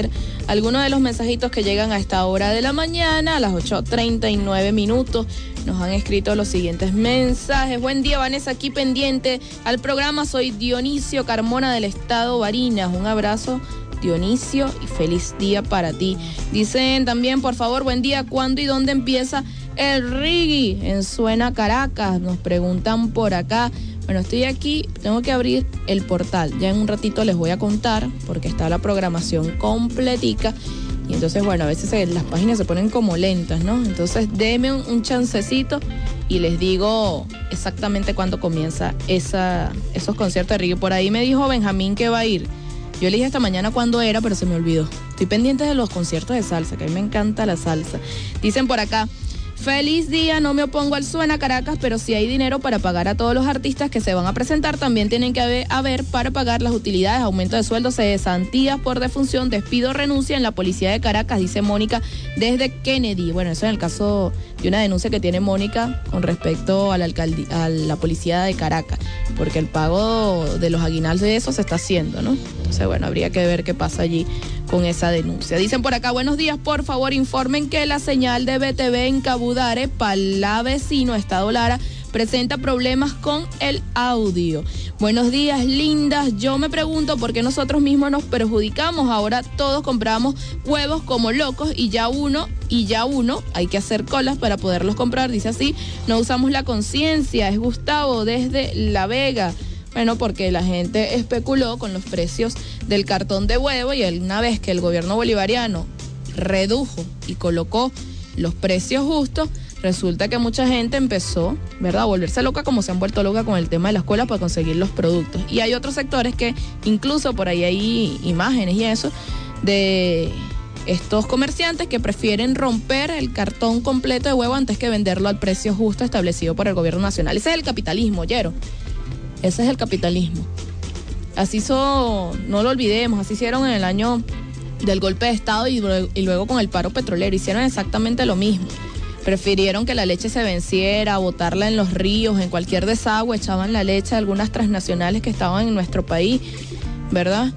Speaker 1: algunos de los mensajitos que llegan a esta hora de la mañana, a las ocho treinta y nueve minutos. Nos han escrito los siguientes mensajes. Buen día, Vanessa, aquí pendiente al programa. Soy Dionisio Carmona del estado Barinas. Un abrazo, Dionisio, y feliz día para ti. Dicen también, por favor, buen día, ¿cuándo y dónde empieza el reggae en Suena Caracas? Nos preguntan por acá. Bueno, estoy aquí, tengo que abrir el portal. Ya en un ratito les voy a contar, porque está la programación completica. Y entonces, bueno, a veces se, las páginas se ponen como lentas, ¿no? Entonces, denme un, un chancecito y les digo exactamente cuándo comienza esa, esos conciertos de reggae. Por ahí me dijo Benjamín que va a ir. Yo le dije esta mañana cuándo era, pero se me olvidó. Estoy pendiente de los conciertos de salsa, que a mí me encanta la salsa. Dicen por acá, feliz día, no me opongo al Suena Caracas, pero si hay dinero para pagar a todos los artistas que se van a presentar, también tienen que haber, haber para pagar las utilidades, aumento de sueldos, cesantías por defunción, despido, renuncia en la policía de Caracas, dice Mónica desde Kennedy. Bueno, eso en el caso de una denuncia que tiene Mónica con respecto a la, alcaldía, a la policía de Caracas, porque el pago de los aguinaldos de eso se está haciendo, ¿no? Entonces, bueno, habría que ver qué pasa allí con esa denuncia. Dicen por acá, buenos días, por favor informen que la señal de B T V en Cabudare, Palavecino, Estado Lara, presenta problemas con el audio. Buenos días, lindas. Yo me pregunto por qué nosotros mismos nos perjudicamos. Ahora todos compramos huevos como locos y ya uno, y ya uno, hay que hacer colas para poderlos comprar. Dice así, no usamos la conciencia. Es Gustavo desde La Vega. Bueno, porque la gente especuló con los precios del cartón de huevo y una vez que el gobierno bolivariano redujo y colocó los precios justos, resulta que mucha gente empezó, ¿verdad?, a volverse loca, como se han vuelto loca con el tema de la escuela para conseguir los productos. Y hay otros sectores que incluso por ahí hay imágenes y eso de estos comerciantes que prefieren romper el cartón completo de huevo antes que venderlo al precio justo establecido por el gobierno nacional. Ese es el capitalismo, ¿oyeron? Ese es el capitalismo. Así hizo, no lo olvidemos, así hicieron en el año del golpe de Estado y luego, y luego con el paro petrolero. Hicieron exactamente lo mismo. Prefirieron que la leche se venciera, botarla en los ríos, en cualquier desagüe, echaban la leche de algunas transnacionales que estaban en nuestro país, ¿verdad?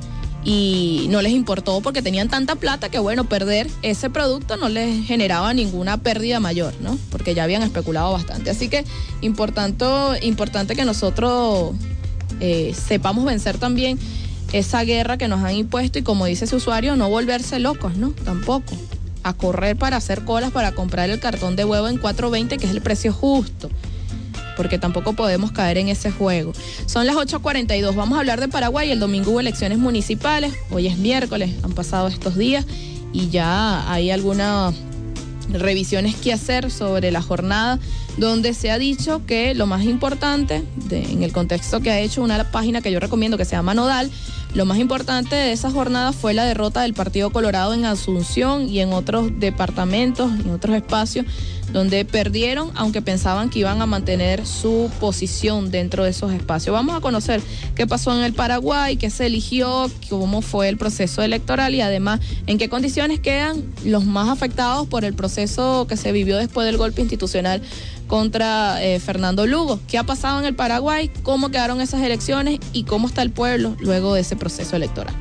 Speaker 1: Y no les importó porque tenían tanta plata que, bueno, perder ese producto no les generaba ninguna pérdida mayor, ¿no? Porque ya habían especulado bastante. Así que importante, importante que nosotros eh, sepamos vencer también esa guerra que nos han impuesto y, como dice ese usuario, no volverse locos, ¿no? Tampoco. A correr para hacer colas para comprar el cartón de huevo en cuatro veinte, que es el precio justo. Porque tampoco podemos caer en ese juego. Son las ocho cuarenta y dos. Vamos a hablar de Paraguay. El domingo hubo elecciones municipales. Hoy es miércoles. Han pasado estos días y ya hay algunas revisiones que hacer sobre la jornada, donde se ha dicho que lo más importante, de, en el contexto que ha hecho una página que yo recomiendo que se llama Nodal, lo más importante de esa jornada fue la derrota del Partido Colorado en Asunción y en otros departamentos, en otros espacios, donde perdieron, aunque pensaban que iban a mantener su posición dentro de esos espacios. Vamos a conocer qué pasó en el Paraguay, qué se eligió, cómo fue el proceso electoral y además en qué condiciones quedan los más afectados por el proceso que se vivió después del golpe institucional contra eh, Fernando Lugo. ¿Qué ha pasado en el Paraguay? ¿Cómo quedaron esas elecciones? ¿Y cómo está el pueblo luego de ese proceso electoral?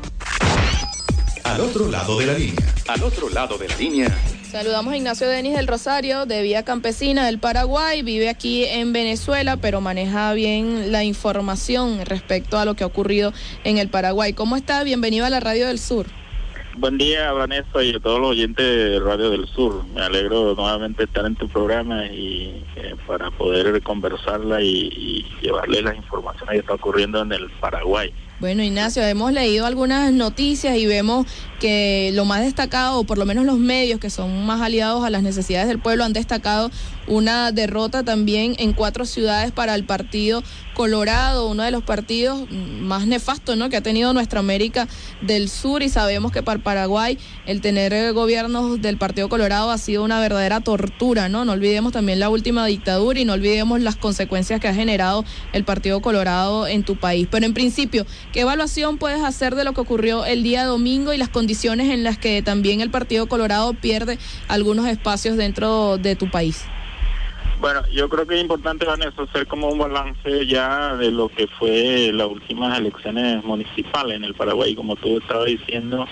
Speaker 10: Al otro lado de la línea. Al otro lado de la línea.
Speaker 1: Saludamos a Ignacio Denis del Rosario, de Vía Campesina del Paraguay. Vive aquí en Venezuela, pero maneja bien la información respecto a lo que ha ocurrido en el Paraguay. ¿Cómo está? Bienvenido a la Radio del Sur.
Speaker 17: Buen día, Vanessa, y a todos los oyentes de Radio del Sur. Me alegro nuevamente estar en tu programa y eh, para poder conversarla y, y llevarle las informaciones que está ocurriendo en el Paraguay.
Speaker 1: Bueno, Ignacio, hemos leído algunas noticias y vemos que lo más destacado, o por lo menos los medios que son más aliados a las necesidades del pueblo, han destacado una derrota también en cuatro ciudades para el Partido Colorado, uno de los partidos más nefastos, ¿no?, que ha tenido nuestra América del Sur, y sabemos que para Paraguay el tener gobiernos del Partido Colorado ha sido una verdadera tortura, ¿no? No olvidemos también la última dictadura y no olvidemos las consecuencias que ha generado el Partido Colorado en tu país. Pero en principio, ¿qué evaluación puedes hacer de lo que ocurrió el día domingo y las condiciones en las que también el Partido Colorado pierde algunos espacios dentro de tu país?
Speaker 17: Bueno, yo creo que es importante, Vanessa, hacer como un balance ya de lo que fue las últimas elecciones municipales en el Paraguay. Como tú estabas diciendo,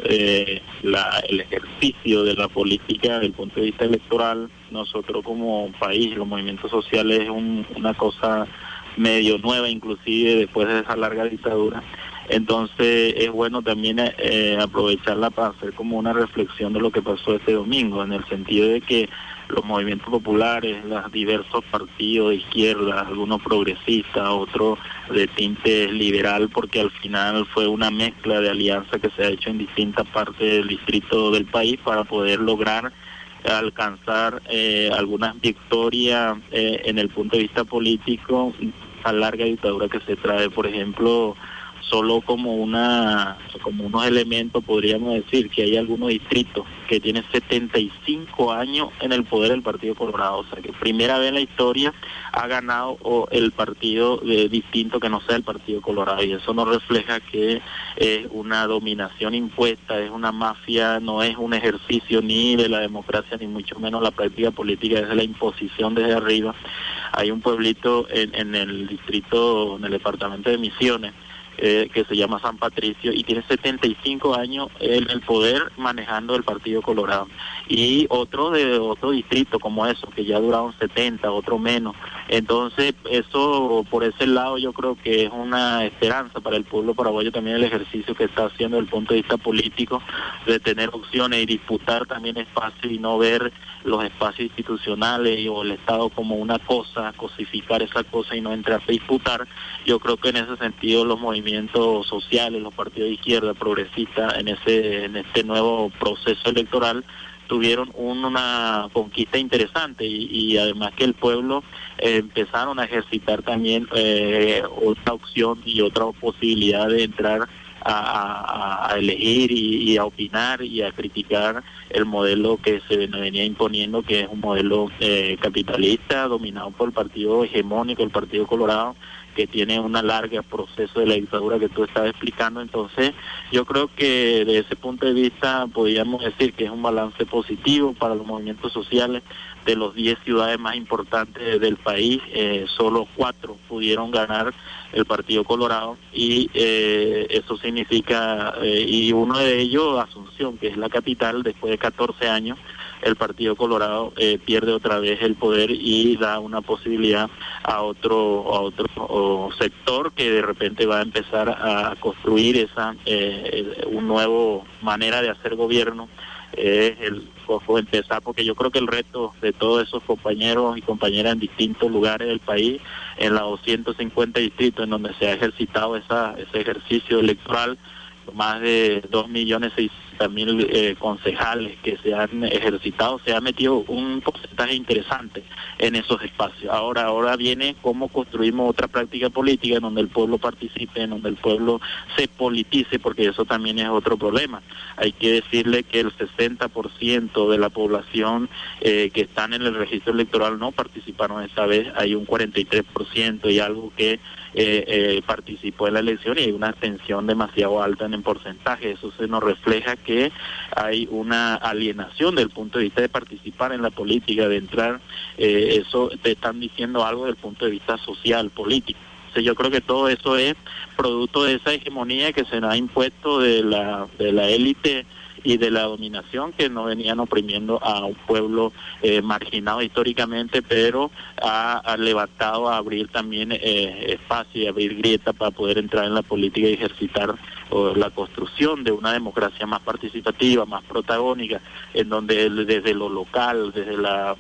Speaker 17: eh, la, el ejercicio de la política desde el punto de vista electoral, nosotros como país, los movimientos sociales, es un, una cosa medio nueva, inclusive después de esa larga dictadura. Entonces es bueno también eh, aprovecharla para hacer como una reflexión de lo que pasó este domingo, en el sentido de que los movimientos populares, los diversos partidos de izquierda, algunos progresistas, otros de tinte liberal, porque al final fue una mezcla de alianza que se ha hecho en distintas partes del distrito del país para poder lograr alcanzar eh, algunas victorias eh, en el punto de vista político a larga dictadura que se trae. Por ejemplo, solo como una como unos elementos podríamos decir que hay algunos distritos que tienen setenta y cinco años en el poder del Partido Colorado, o sea que primera vez en la historia ha ganado o el partido eh, distinto que no sea el Partido Colorado, y eso nos refleja que es una dominación impuesta, es una mafia, no es un ejercicio ni de la democracia ni mucho menos la práctica política, es la imposición desde arriba. Hay un pueblito en, en el distrito, en el departamento de Misiones, Eh, que se llama San Patricio, y tiene setenta y cinco años en el poder manejando el Partido Colorado, y otro de otro distrito como eso, que ya duraron setenta, otro menos. Entonces eso, por ese lado, yo creo que es una esperanza para el pueblo paraguayo también el ejercicio que está haciendo desde el punto de vista político, de tener opciones y disputar también espacios y no ver los espacios institucionales o el Estado como una cosa, cosificar esa cosa y no entrar a disputar. Yo creo que en ese sentido los movimientos sociales, los partidos de izquierda progresistas en ese en este nuevo proceso electoral tuvieron un, una conquista interesante, y, y además que el pueblo eh, empezaron a ejercitar también eh, otra opción y otra posibilidad de entrar A, a, a elegir y, y a opinar y a criticar el modelo que se venía imponiendo, que es un modelo eh, capitalista dominado por el partido hegemónico, el Partido Colorado, que tiene una larga proceso de la dictadura que tú estabas explicando. Entonces yo creo que de ese punto de vista podríamos decir que es un balance positivo para los movimientos sociales. De los diez ciudades más importantes del país, eh, solo cuatro pudieron ganar el Partido Colorado, y eh, eso significa, eh, y uno de ellos, Asunción, que es la capital, después de catorce años, el Partido Colorado eh, pierde otra vez el poder y da una posibilidad a otro a otro o sector que de repente va a empezar a construir esa eh, un nuevo manera de hacer gobierno. Es eh, el fue empezar, porque yo creo que el reto de todos esos compañeros y compañeras en distintos lugares del país, en los doscientos cincuenta distritos en donde se ha ejercitado esa, ese ejercicio electoral, más de dos millones seiscientos mil eh, concejales que se han ejercitado, se ha metido un porcentaje interesante en esos espacios. Ahora, ahora viene cómo construimos otra práctica política en donde el pueblo participe, en donde el pueblo se politice, porque eso también es otro problema. Hay que decirle que el sesenta por ciento de la población eh, que están en el registro electoral no participaron esta vez, hay un cuarenta y tres por ciento y algo que Eh, eh, participó en la elección, y hay una abstención demasiado alta en el porcentaje. Eso se nos refleja que hay una alienación del punto de vista de participar en la política, de entrar, eh, eso te están diciendo algo del punto de vista social, político. Entonces yo creo que todo eso es producto de esa hegemonía que se nos ha impuesto de la de la élite y de la dominación, que no venían oprimiendo a un pueblo eh, marginado históricamente, pero ha, ha levantado a abrir también eh, espacio y abrir grietas para poder entrar en la política y ejercitar o, la construcción de una democracia más participativa, más protagónica, en donde desde lo local, desde la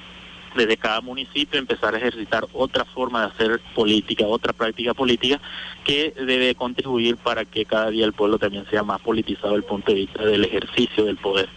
Speaker 17: desde cada municipio empezar a ejercitar otra forma de hacer política, otra práctica política que debe contribuir para que cada día el pueblo también sea más politizado desde el punto de vista del ejercicio del poder.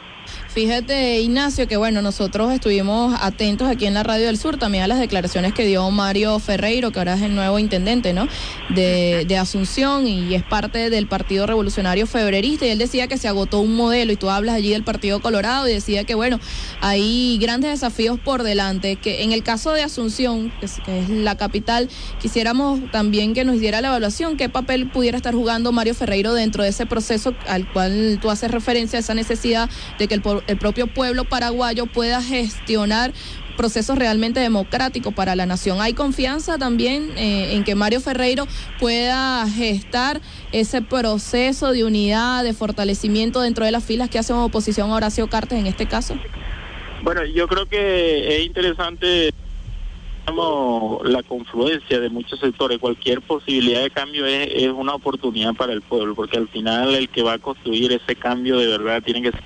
Speaker 1: Fíjate, Ignacio, que bueno, nosotros estuvimos atentos aquí en la Radio del Sur también a las declaraciones que dio Mario Ferreiro, que ahora es el nuevo intendente, ¿no?, de, de Asunción, y es parte del Partido Revolucionario Febrerista, y él decía que se agotó un modelo, y tú hablas allí del Partido Colorado, y decía que bueno, hay grandes desafíos por delante, que en el caso de Asunción, que es, que es la capital, quisiéramos también que nos diera la evaluación, qué papel pudiera estar jugando Mario Ferreiro dentro de ese proceso al cual tú haces referencia, esa necesidad de que el, el propio pueblo paraguayo pueda gestionar procesos realmente democráticos para la nación. ¿Hay confianza también eh, en que Mario Ferreiro pueda gestar ese proceso de unidad, de fortalecimiento dentro de las filas que hacen oposición a Horacio Cartes en este caso?
Speaker 17: Bueno, yo creo que es interesante digamos, la confluencia de muchos sectores. Cualquier posibilidad de cambio es, es una oportunidad para el pueblo, porque al final el que va a construir ese cambio de verdad tiene que ser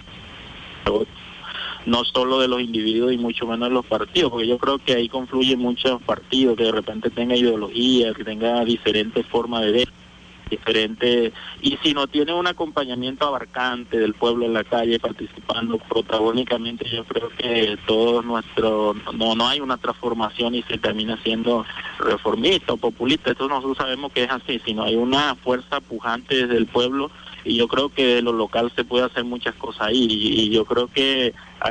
Speaker 17: no solo de los individuos y mucho menos de los partidos, porque yo creo que ahí confluyen muchos partidos que de repente tenga ideología, que tenga diferentes formas de ver, diferente, y si no tiene un acompañamiento abarcante del pueblo en la calle participando protagónicamente, yo creo que todo nuestro, no no hay una transformación y se termina siendo reformista o populista. Esto nosotros sabemos que es así, sino hay una fuerza pujante desde el pueblo, y yo creo que de lo local se puede hacer muchas cosas ahí, y, y yo creo que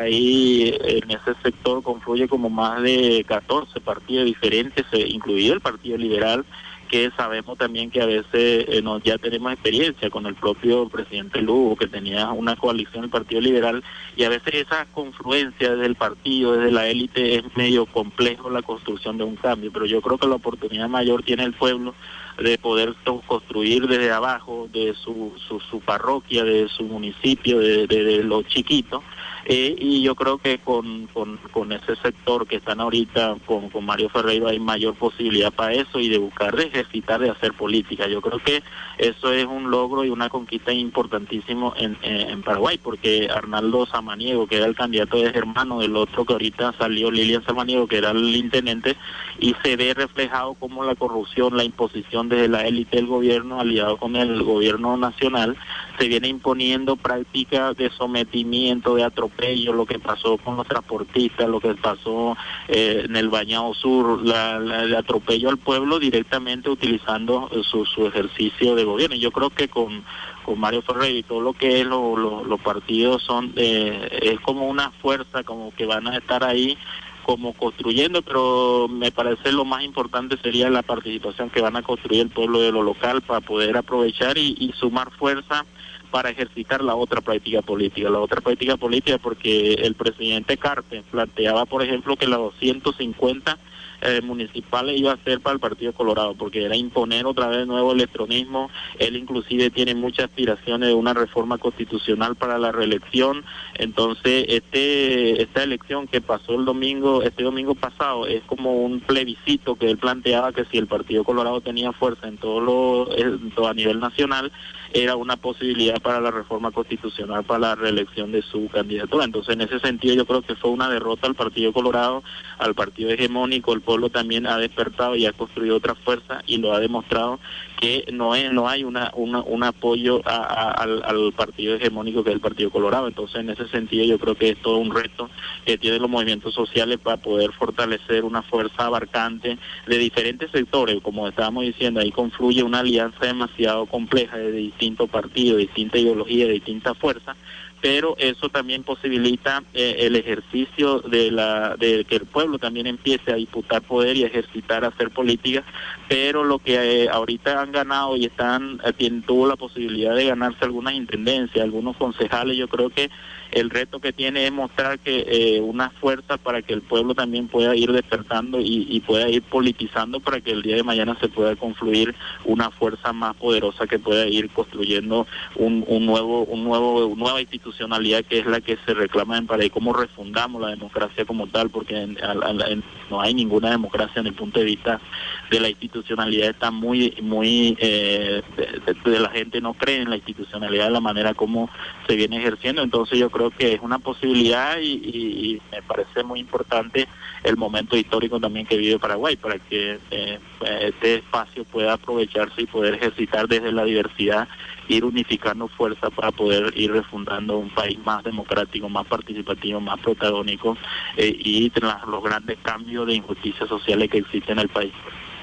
Speaker 17: ahí en ese sector confluye como más de catorce partidos diferentes, eh, incluido el Partido Liberal, que sabemos también que a veces eh, no, ya tenemos experiencia con el propio presidente Lugo, que tenía una coalición del Partido Liberal, y a veces esa confluencia desde el partido, desde la élite, es medio complejo la construcción de un cambio, pero yo creo que la oportunidad mayor tiene el pueblo de poder construir desde abajo, de su, su, su parroquia, de su municipio, de, de, de los chiquitos, eh, y yo creo que con, con, con ese sector que están ahorita, con, con Mario Ferreiro, hay mayor posibilidad para eso y de buscar, de ejercitar, de hacer política. Yo creo que eso es un logro y una conquista importantísimo en, en, en Paraguay, porque Arnaldo Samaniego, que era el candidato de hermano del otro que ahorita salió, Lilian Samaniego, que era el intendente, y se ve reflejado como la corrupción, la imposición desde la élite del gobierno, aliado con el gobierno nacional, se viene imponiendo prácticas de sometimiento, de atropello, lo que pasó con los transportistas, lo que pasó eh, en el Bañado Sur, la, la, el atropello al pueblo directamente utilizando eh, su, su ejercicio de gobierno. Y yo creo que con, con Mario Ferreiro y todo lo que es lo, lo, los partidos son, eh, es como una fuerza, como que van a estar ahí como construyendo, pero me parece lo más importante sería la participación que van a construir el pueblo de lo local para poder aprovechar y, y sumar fuerza para ejercitar la otra práctica política, la otra práctica política porque el presidente Cartes planteaba, por ejemplo, que las doscientos cincuenta eh, municipales iba a ser para el Partido Colorado, porque era imponer otra vez nuevo electronismo. Él inclusive tiene muchas aspiraciones de una reforma constitucional para la reelección. Entonces, este esta elección que pasó el domingo, este domingo pasado, es como un plebiscito que él planteaba que si el Partido Colorado tenía fuerza en todo lo en todo a nivel nacional, era una posibilidad para la reforma constitucional, para la reelección de su candidatura. Entonces, en ese sentido, yo creo que fue una derrota al Partido Colorado, al partido hegemónico. El pueblo también ha despertado y ha construido otra fuerza y lo ha demostrado que no es, no hay una, una un apoyo a, a, al, al partido hegemónico que es el Partido Colorado. Entonces, en ese sentido, yo creo que es todo un reto que tienen los movimientos sociales para poder fortalecer una fuerza abarcante de diferentes sectores. Como estábamos diciendo, ahí confluye una alianza demasiado compleja de distintos partidos, distinta ideología, distinta fuerza, pero eso también posibilita eh, el ejercicio de la de que el pueblo también empiece a disputar poder y a ejercitar, a hacer política. Pero lo que eh, ahorita han ganado y están eh, tienen, tuvo la posibilidad de ganarse algunas intendencias, algunos concejales. Yo creo que el reto que tiene es mostrar que eh, una fuerza para que el pueblo también pueda ir despertando y, y pueda ir politizando para que el día de mañana se pueda confluir una fuerza más poderosa que pueda ir construyendo un, un nuevo un nuevo una nueva institucionalidad que es la que se reclama en Paraguay, cómo refundamos la democracia como tal, porque en, en, en, no hay ninguna democracia en el punto de vista de la institucionalidad. Está muy muy eh, de, de, de la gente no cree en la institucionalidad de la manera como se viene ejerciendo. Entonces yo creo que es una posibilidad y, y, y me parece muy importante el momento histórico también que vive Paraguay para que eh, este espacio pueda aprovecharse y poder ejercitar desde la diversidad, ir unificando fuerza para poder ir refundando un país más democrático, más participativo, más protagónico eh, y tras los grandes cambios de injusticias sociales que existen en el país.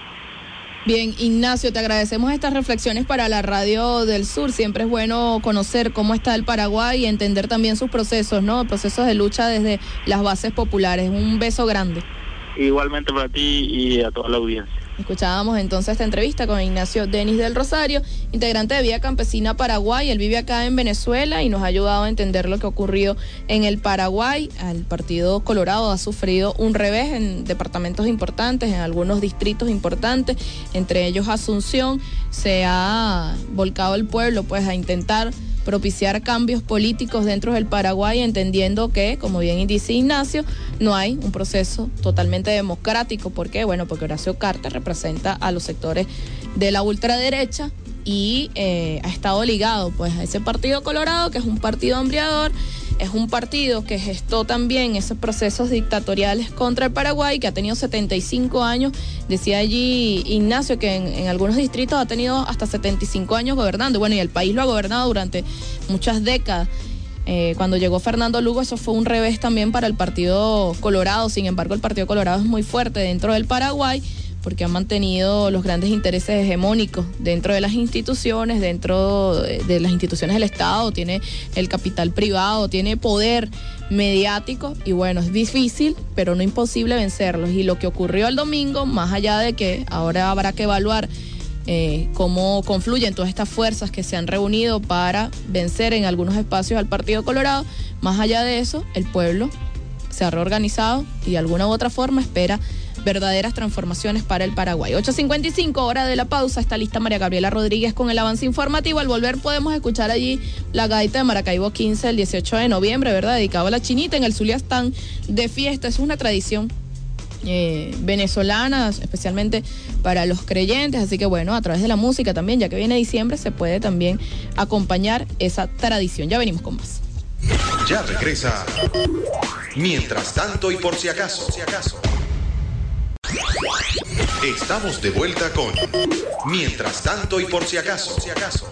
Speaker 1: Bien, Ignacio, te agradecemos estas reflexiones para la Radio del Sur. Siempre es bueno conocer cómo está el Paraguay y entender también sus procesos, ¿no? Procesos de lucha desde las bases populares. Un beso grande.
Speaker 17: Igualmente para ti y a toda la audiencia.
Speaker 1: Escuchábamos entonces esta entrevista con Ignacio Denis del Rosario, integrante de Vía Campesina Paraguay. Él vive acá en Venezuela y nos ha ayudado a entender lo que ha ocurrido en el Paraguay. El Partido Colorado ha sufrido un revés en departamentos importantes, en algunos distritos importantes, entre ellos Asunción. Se ha volcado el pueblo pues a intentar propiciar cambios políticos dentro del Paraguay, entendiendo que, como bien dice Ignacio, no hay un proceso totalmente democrático. ¿Por qué? Bueno, porque Horacio Cartes representa a los sectores de la ultraderecha y eh, ha estado ligado pues a ese Partido Colorado, que es un partido hambriador, es un partido que gestó también esos procesos dictatoriales contra el Paraguay, que ha tenido setenta y cinco años. Decía allí Ignacio que en, en algunos distritos ha tenido hasta setenta y cinco años gobernando. Bueno, y el país lo ha gobernado durante muchas décadas. Eh, cuando llegó Fernando Lugo, eso fue un revés también para el Partido Colorado. Sin embargo, el Partido Colorado es muy fuerte dentro del Paraguay, porque han mantenido los grandes intereses hegemónicos dentro de las instituciones, dentro de las instituciones del Estado, tiene el capital privado, tiene poder mediático y bueno, es difícil, pero no imposible vencerlos. Y lo que ocurrió el domingo, más allá de que ahora habrá que evaluar eh, cómo confluyen todas estas fuerzas que se han reunido para vencer en algunos espacios al Partido Colorado, más allá de eso, el pueblo se ha reorganizado y de alguna u otra forma espera verdaderas transformaciones para el Paraguay. ocho cincuenta y cinco, hora de la pausa. Está lista María Gabriela Rodríguez con el avance informativo. Al volver podemos escuchar allí la gaita de Maracaibo quince el dieciocho de noviembre, ¿verdad? Dedicado a la chinita. En el Zulia están de fiesta. Es una tradición eh, venezolana, especialmente para los creyentes. Así que bueno, a través de la música también, ya que viene diciembre, se puede también acompañar esa tradición. Ya venimos con más.
Speaker 10: Ya regresa. Mientras tanto y por si acaso. Por si acaso. Estamos de vuelta con Mientras tanto y por si acaso. Por si acaso.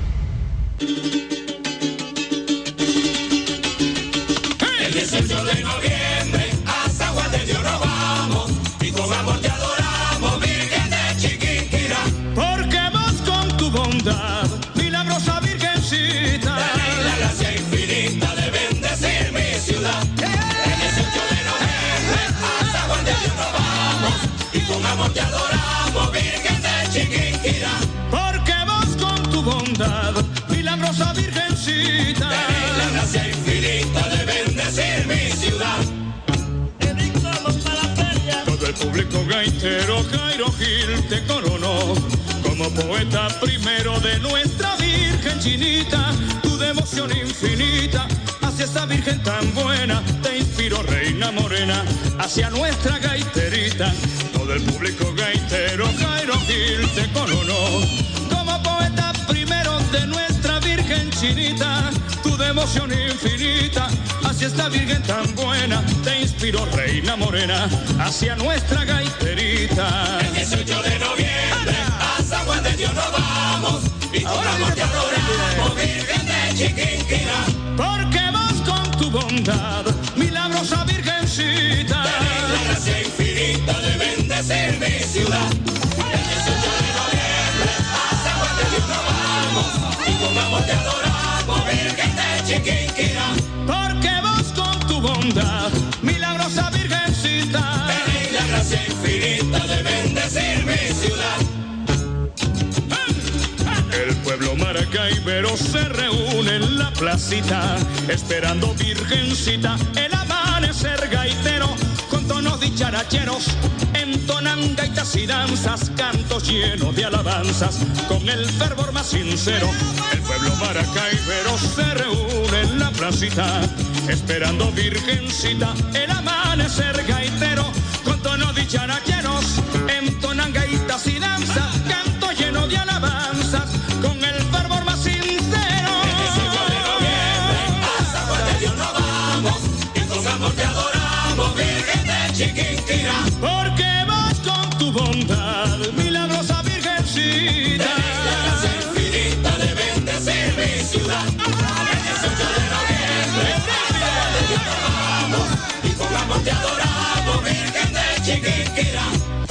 Speaker 18: El dieciocho de noviembre a San Juan de Dios nos vamos y con amor te adoramos, Virgen de Chiquinquirá. Porque vos con tu bondad, milagrosa Virgencita, tenéis la gracia infinita de bendecir mi ciudad. El dieciocho de noviembre a San Juan de Dios nos vamos y con amor te adoramos, Virgen de Chiquinquirá. Porque vos con tu bondad, milagrosa Virgencita, tenéis la gracia infinita de bendecir mi ciudad. Todo el público gaitero Jairo Gil te coronó como poeta primero de nuestra Virgen Chinita. Tu devoción infinita hacia esa Virgen tan buena te inspiró, Reina Morena, hacia nuestra gaiterita. Todo el público gaitero Jairo Gil te coronó como poeta primero de nuestra Virgen Chinita. Tu devoción infinita hacia esta Virgen tan buena te inspiró, Reina Morena, hacia nuestra gaiterita. El dieciocho de noviembre a San Juan de Dios nos vamos y con amor te adoramos, Virgen de Chiquinquirá. Porque vos con tu bondad, milagrosa Virgencita, tenéis la gracia infinita de bendecir mi ciudad. El dieciocho de noviembre a San Juan de Dios nos vamos y con amor te adoramos, Virgen de Chiquinquirá. Porque vos con tu bondad, milagrosa Virgencita, tenéis la gracia infinita de bendecir mi ciudad. El pueblo maracaibero se reúne en la placita, esperando Virgencita el amanecer gaitero. Con tonos dicharacheros entonan gaitas y danzas, cantos llenos de alabanzas, con el fervor más sincero. El pueblo maracaibero se reúne en la placita, esperando Virgencita el amanecer gaitero. Con tonos dicharacheros entonan gaitas y danzas, cantos llenos de alabanzas, con el fervor más sincero. El dieciocho de noviembre a San Juan de Dios nos vamos y con amor te adoramos, Virgen de Chiquinquirá. Porque vos con tu bondad, milagrosa Virgencita, tenéis la gracia infinita de bendecir mi ciudad. El dieciocho de noviembre a San Juan de Dios nos vamos y con amor te adoramos, Virgen de Chiquinquirá.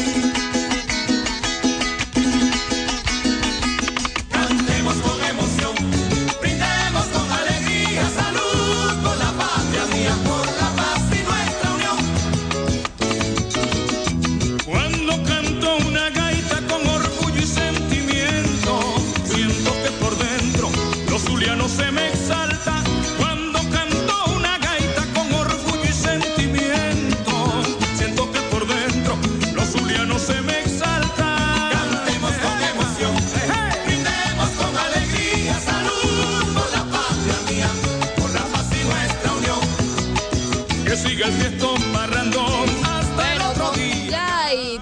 Speaker 18: Cantemos con emoción, brindemos con alegría, salud por la patria mía, por la paz y nuestra unión. Cuando canto una gaita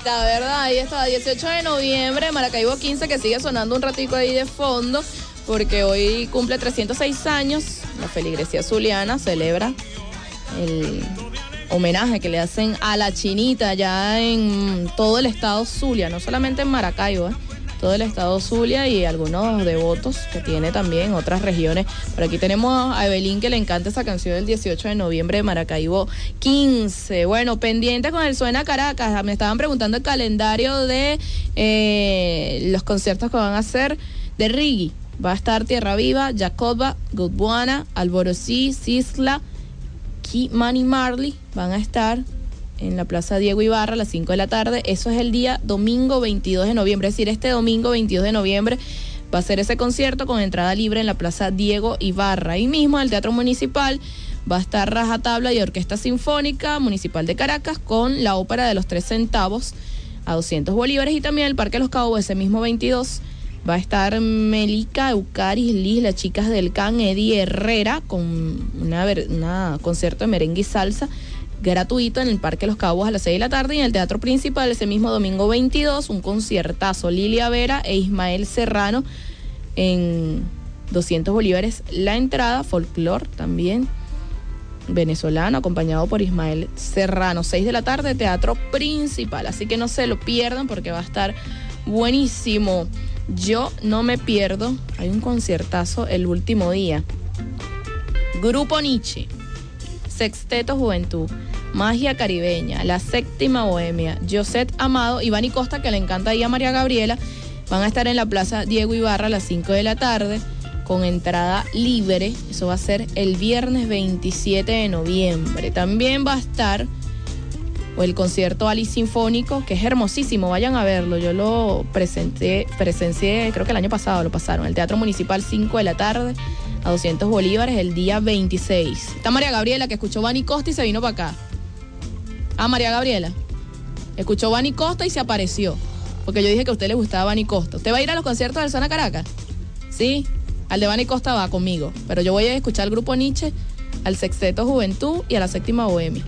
Speaker 1: bonita, ¿verdad? Ahí está, dieciocho de noviembre, Maracaibo quince, que sigue sonando un ratico ahí de fondo, porque hoy cumple trescientos seis años. La feligresía zuliana celebra el homenaje que le hacen a la Chinita ya en todo el estado Zulia, no solamente en Maracaibo, ¿eh? Todo el estado Zulia y algunos devotos que tiene también otras regiones. Por aquí tenemos a Evelyn, que le encanta esa canción del dieciocho de noviembre de Maracaibo quince. Bueno, pendiente con el Suena Caracas. Me estaban preguntando el calendario de eh, los conciertos que van a hacer de reggae. Va a estar Tierra Viva, Jacoba, Godwana, Alborozí, Sisla, Manny Marley. Van a estar en la Plaza Diego Ibarra a las cinco de la tarde. Eso es el día domingo veintidós de noviembre, es decir, este domingo veintidós de noviembre va a ser ese concierto con entrada libre en la Plaza Diego Ibarra. Ahí mismo en el Teatro Municipal va a estar Rajatabla y Orquesta Sinfónica Municipal de Caracas con la ópera de los tres centavos a doscientos bolívares, y también el Parque Los Cabos ese mismo veintidós va a estar Melika, Eucaris, Liz, las chicas del Can, Eddie Herrera con una, una concierto de merengue y salsa gratuito en el Parque Los Cabos a las seis de la tarde, y en el Teatro Principal ese mismo domingo veintidós un conciertazo, Lilia Vera e Ismael Serrano en doscientos bolívares la entrada, folclor también venezolano acompañado por Ismael Serrano, seis de la tarde, Teatro Principal, así que no se lo pierdan porque va a estar buenísimo. Yo no me pierdo, hay un conciertazo el último día, Grupo Nietzsche, Sexteto Juventud, Magia Caribeña, La Séptima Bohemia, Josette Amado y Vani Costa, que le encanta ahí a María Gabriela, van a estar en la Plaza Diego Ibarra a las cinco de la tarde con entrada libre. Eso va a ser el viernes veintisiete de noviembre. También va a estar o el concierto Alice Sinfónico, que es hermosísimo, vayan a verlo. Yo lo presenté, presencié, creo que el año pasado lo pasaron, el Teatro Municipal, cinco de la tarde a doscientos bolívares el día veintiséis. Está María Gabriela, que escuchó Vani Costa y se vino para acá. Ah, María Gabriela escuchó Vani Costa y se apareció, porque yo dije que a usted le gustaba Vani Costa. ¿Usted va a ir a los conciertos del Zona Caracas? Sí, al de Vani Costa va conmigo, pero yo voy a escuchar al Grupo Nietzsche, al Sexteto Juventud y a la Séptima Bohemia.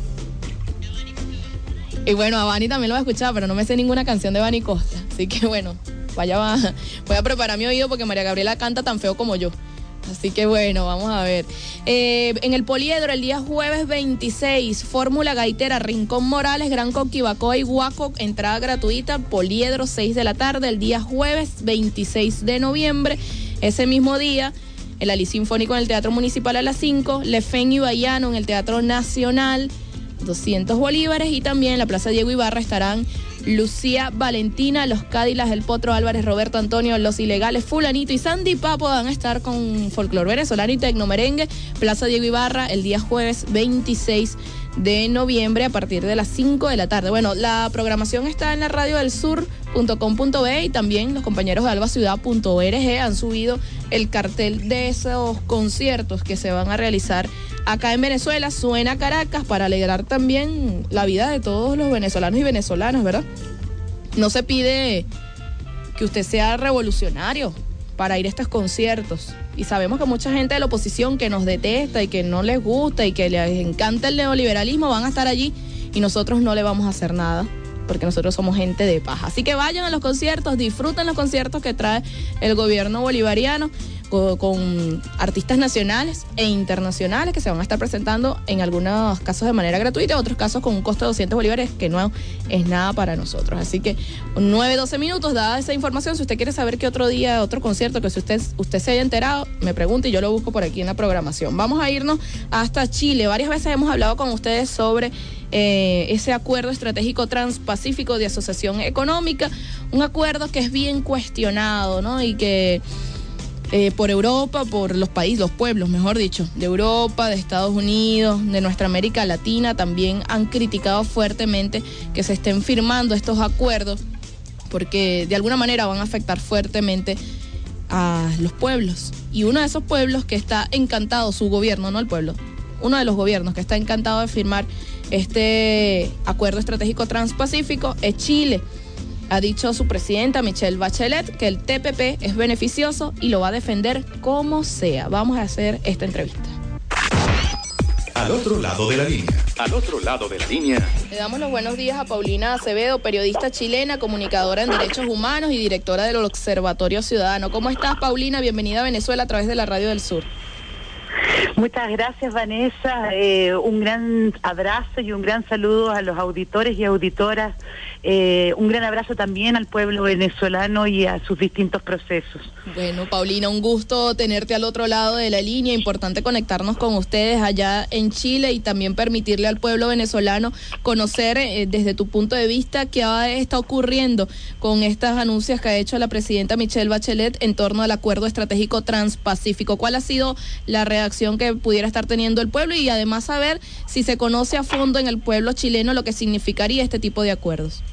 Speaker 1: Y bueno, a Vani también lo voy a escuchar, pero no me sé ninguna canción de Vani Costa, así que bueno, vaya, va, voy a preparar mi oído porque María Gabriela canta tan feo como yo. Así que bueno, vamos a ver. Eh, en el Poliedro, el día jueves veintiséis, Fórmula Gaitera, Rincón Morales, Gran Coquibacoa y Huaco, entrada gratuita, Poliedro, seis de la tarde, el día jueves veintiséis de noviembre. Ese mismo día, el Alice Sinfónico en el Teatro Municipal a las cinco, Lefen y Bayano en el Teatro Nacional, doscientos bolívares, y también en la Plaza Diego Ibarra estarán Lucía Valentina, Los Cádilas, El Potro Álvarez, Roberto Antonio, Los Ilegales, Fulanito y Sandy Papo van a estar con folclor venezolano y tecnomerengue. Plaza Diego Ibarra el día jueves veintiséis de noviembre a partir de las cinco de la tarde. Bueno, la programación está en la radio del sur punto com punto be y también los compañeros de alba ciudad punto org han subido el cartel de esos conciertos que se van a realizar acá en Venezuela. Suena Caracas, para alegrar también la vida de todos los venezolanos y venezolanas, ¿verdad? No se pide que usted sea revolucionario para ir a estos conciertos. Y sabemos que mucha gente de la oposición que nos detesta y que no les gusta y que les encanta el neoliberalismo van a estar allí y nosotros no le vamos a hacer nada, porque nosotros somos gente de paz. Así que vayan a los conciertos, disfruten los conciertos que trae el gobierno bolivariano con, con artistas nacionales e internacionales que se van a estar presentando en algunos casos de manera gratuita, en otros casos con un costo de doscientos bolívares, que no es nada para nosotros. Así que nueve, doce minutos, dada esa información, si usted quiere saber qué otro día, otro concierto, que si usted, usted se haya enterado, me pregunte y yo lo busco por aquí en la programación. Vamos a irnos hasta Chile. Varias veces hemos hablado con ustedes sobre Eh, ese acuerdo estratégico transpacífico de asociación económica, un acuerdo que es bien cuestionado, ¿no? Y que eh, por Europa, por los países, los pueblos, mejor dicho, de Europa, de Estados Unidos, de nuestra América Latina, también han criticado fuertemente que se estén firmando estos acuerdos, porque de alguna manera van a afectar fuertemente a los pueblos. Y uno de esos pueblos que está encantado, su gobierno, no el pueblo, uno de los gobiernos que está encantado de firmar este acuerdo estratégico transpacífico es Chile. Ha dicho su presidenta Michelle Bachelet que el T P P es beneficioso y lo va a defender como sea. Vamos a hacer esta entrevista.
Speaker 10: Al otro lado de la línea.
Speaker 2: Al otro lado de la línea.
Speaker 1: Le damos los buenos días a Paulina Acevedo, periodista chilena, comunicadora en derechos humanos y directora del Observatorio Ciudadano. ¿Cómo estás, Paulina? Bienvenida a Venezuela a través de la Radio del Sur.
Speaker 19: Muchas gracias, Vanessa. Eh, un gran abrazo y un gran saludo a los auditores y auditoras. Eh, un gran abrazo también al pueblo venezolano y a sus distintos procesos.
Speaker 1: Bueno, Paulina, un gusto tenerte al otro lado de la línea. Importante conectarnos con ustedes allá en Chile y también permitirle al pueblo venezolano conocer eh, desde tu punto de vista qué está ocurriendo con estas anuncios que ha hecho la presidenta Michelle Bachelet en torno al acuerdo estratégico transpacífico. ¿Cuál ha sido la reacción que pudiera estar teniendo el pueblo y además saber si se conoce a fondo en el pueblo chileno lo que significaría este tipo de acuerdos?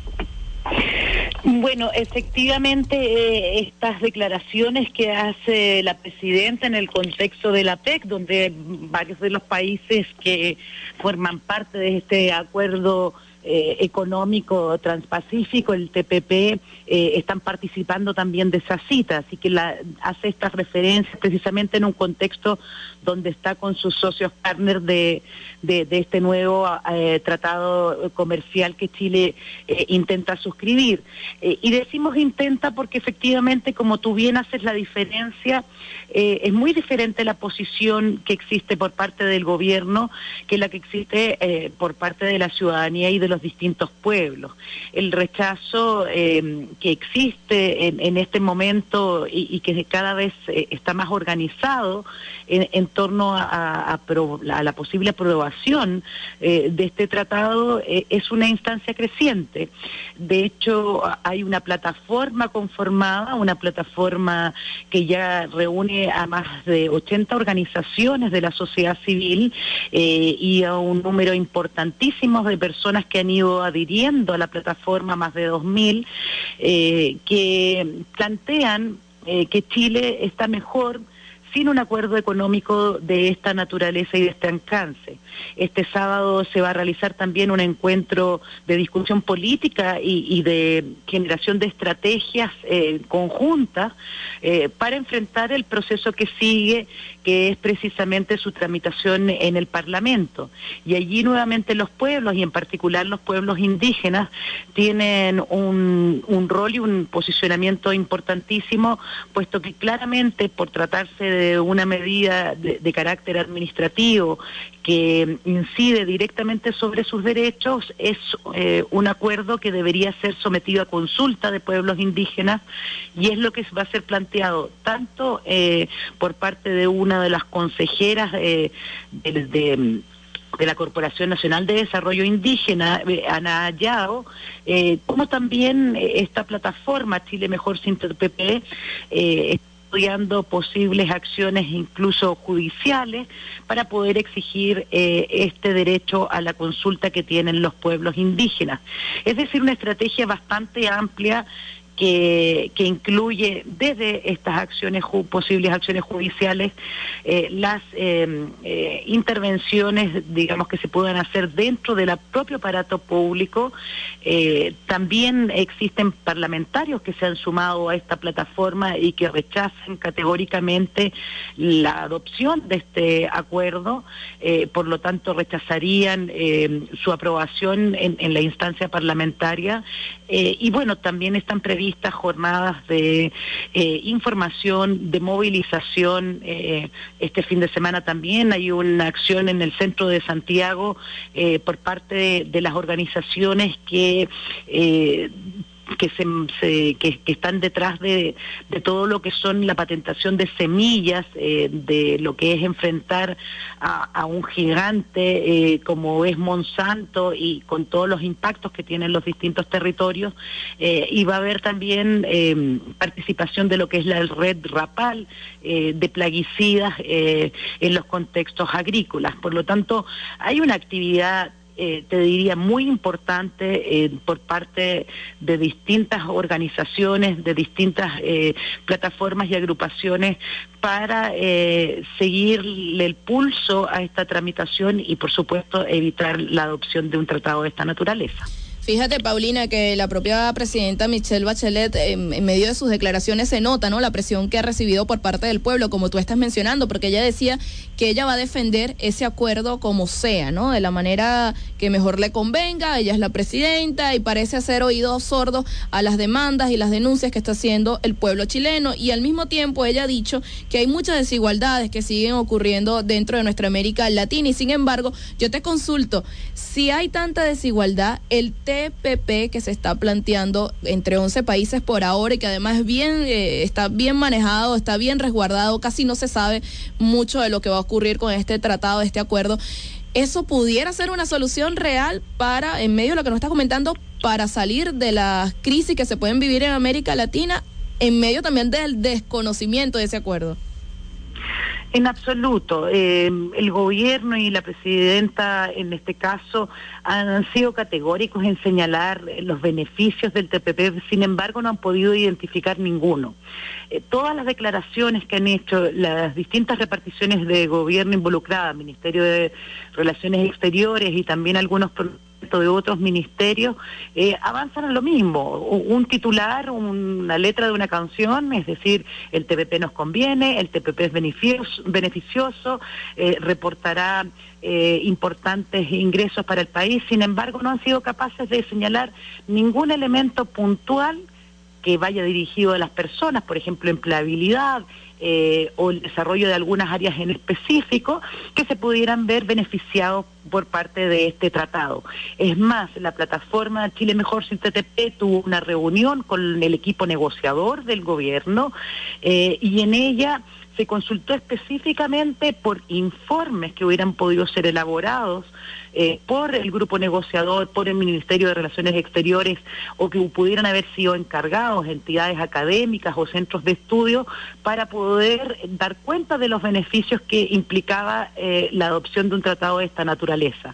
Speaker 19: Bueno, efectivamente, eh, estas declaraciones que hace la presidenta en el contexto de la P E C, donde varios de los países que forman parte de este acuerdo eh, económico transpacífico, el T P P, eh, están participando también de esa cita, así que la, hace estas referencias precisamente en un contexto donde está con sus socios partners de, de, de este nuevo eh, tratado comercial que Chile eh, intenta suscribir. Eh, y decimos intenta porque efectivamente, como tú bien haces la diferencia, eh, es muy diferente la posición que existe por parte del gobierno que la que existe eh, por parte de la ciudadanía y de los distintos pueblos. El rechazo eh, que existe en, en este momento y, y que cada vez eh, está más organizado en, en torno a, a, a, pro, a la posible aprobación eh, de este tratado eh, es una instancia creciente. De hecho, hay una plataforma conformada, una plataforma que ya reúne a más de ochenta organizaciones de la sociedad civil eh, y a un número importantísimo de personas que han ido adhiriendo a la plataforma, más de dos mil, eh, que plantean eh, que Chile está mejor sin un acuerdo económico de esta naturaleza y de este alcance. Este sábado se va a realizar también un encuentro de discusión política y, y de generación de estrategias eh, conjuntas eh, para enfrentar el proceso que sigue, que es precisamente su tramitación en el Parlamento. Y allí nuevamente los pueblos, y en particular los pueblos indígenas, tienen un, un rol y un posicionamiento importantísimo, puesto que claramente, por tratarse de de una medida de, de carácter administrativo que incide directamente sobre sus derechos, es eh, un acuerdo que debería ser sometido a consulta de pueblos indígenas, y es lo que va a ser planteado tanto eh, por parte de una de las consejeras eh, de, de de la Corporación Nacional de Desarrollo Indígena, Ana Yao, eh, como también esta plataforma Chile Mejor sin T P P, eh, estudiando posibles acciones incluso judiciales para poder exigir eh, este derecho a la consulta que tienen los pueblos indígenas. Es decir, una estrategia bastante amplia que, que incluye desde estas acciones, posibles acciones judiciales, eh, las eh, eh, intervenciones, digamos, que se puedan hacer dentro del propio aparato público. Eh, también existen parlamentarios que se han sumado a esta plataforma y que rechazan categóricamente la adopción de este acuerdo, eh, por lo tanto rechazarían eh, su aprobación en, en la instancia parlamentaria. Eh, y bueno, también están previstas jornadas de eh, información, de movilización. Eh, este fin de semana también hay una acción en el centro de Santiago eh, por parte de, de las organizaciones que eh, que se, se que, que están detrás de, de todo lo que son la patentación de semillas, eh, de lo que es enfrentar a, a un gigante eh, como es Monsanto, y con todos los impactos que tienen los distintos territorios. Eh, y va a haber también eh, participación de lo que es la red Rapal eh, de plaguicidas eh, en los contextos agrícolas. Por lo tanto, hay una actividad Eh, te diría muy importante eh, por parte de distintas organizaciones, de distintas eh, plataformas y agrupaciones para eh, seguirle el pulso a esta tramitación y, por supuesto, evitar la adopción de un tratado de esta naturaleza.
Speaker 1: Fíjate, Paulina, que la propia presidenta Michelle Bachelet, en, en medio de sus declaraciones se nota, ¿no?, la presión que ha recibido por parte del pueblo, como tú estás mencionando, porque ella decía que ella va a defender ese acuerdo como sea, ¿no?, de la manera que mejor le convenga. Ella es la presidenta y parece hacer oídos sordos a las demandas y las denuncias que está haciendo el pueblo chileno, y al mismo tiempo ella ha dicho que hay muchas desigualdades que siguen ocurriendo dentro de nuestra América Latina, y sin embargo, yo te consulto, si hay tanta desigualdad, el T P P que se está planteando entre once países por ahora y que además es bien, eh, está bien manejado, está bien resguardado, casi no se sabe mucho de lo que va a ocurrir con este tratado, este acuerdo, ¿eso pudiera ser una solución real para, en medio de lo que nos estás comentando, para salir de las crisis que se pueden vivir en América Latina, en medio también del desconocimiento de ese acuerdo?
Speaker 19: En absoluto. Eh, el gobierno y la presidenta, en este caso, han sido categóricos en señalar los beneficios del T P P, sin embargo, no han podido identificar ninguno. Eh, todas las declaraciones que han hecho las distintas reparticiones de gobierno involucradas, Ministerio de Relaciones Exteriores y también algunos de otros ministerios, eh, avanzan a lo mismo, un titular, una letra de una canción, es decir, el T P P nos conviene, el T P P es beneficioso, beneficioso eh, reportará eh, importantes ingresos para el país, sin embargo no han sido capaces de señalar ningún elemento puntual que vaya dirigido a las personas, por ejemplo, empleabilidad, Eh, o el desarrollo de algunas áreas en específico que se pudieran ver beneficiados por parte de este tratado. Es más, la plataforma Chile Mejor sin T P P tuvo una reunión con el equipo negociador del gobierno eh, y en ella se consultó específicamente por informes que hubieran podido ser elaborados eh, por el grupo negociador, por el Ministerio de Relaciones Exteriores, o que pudieran haber sido encargados entidades académicas o centros de estudio para poder dar cuenta de los beneficios que implicaba eh, la adopción de un tratado de esta naturaleza.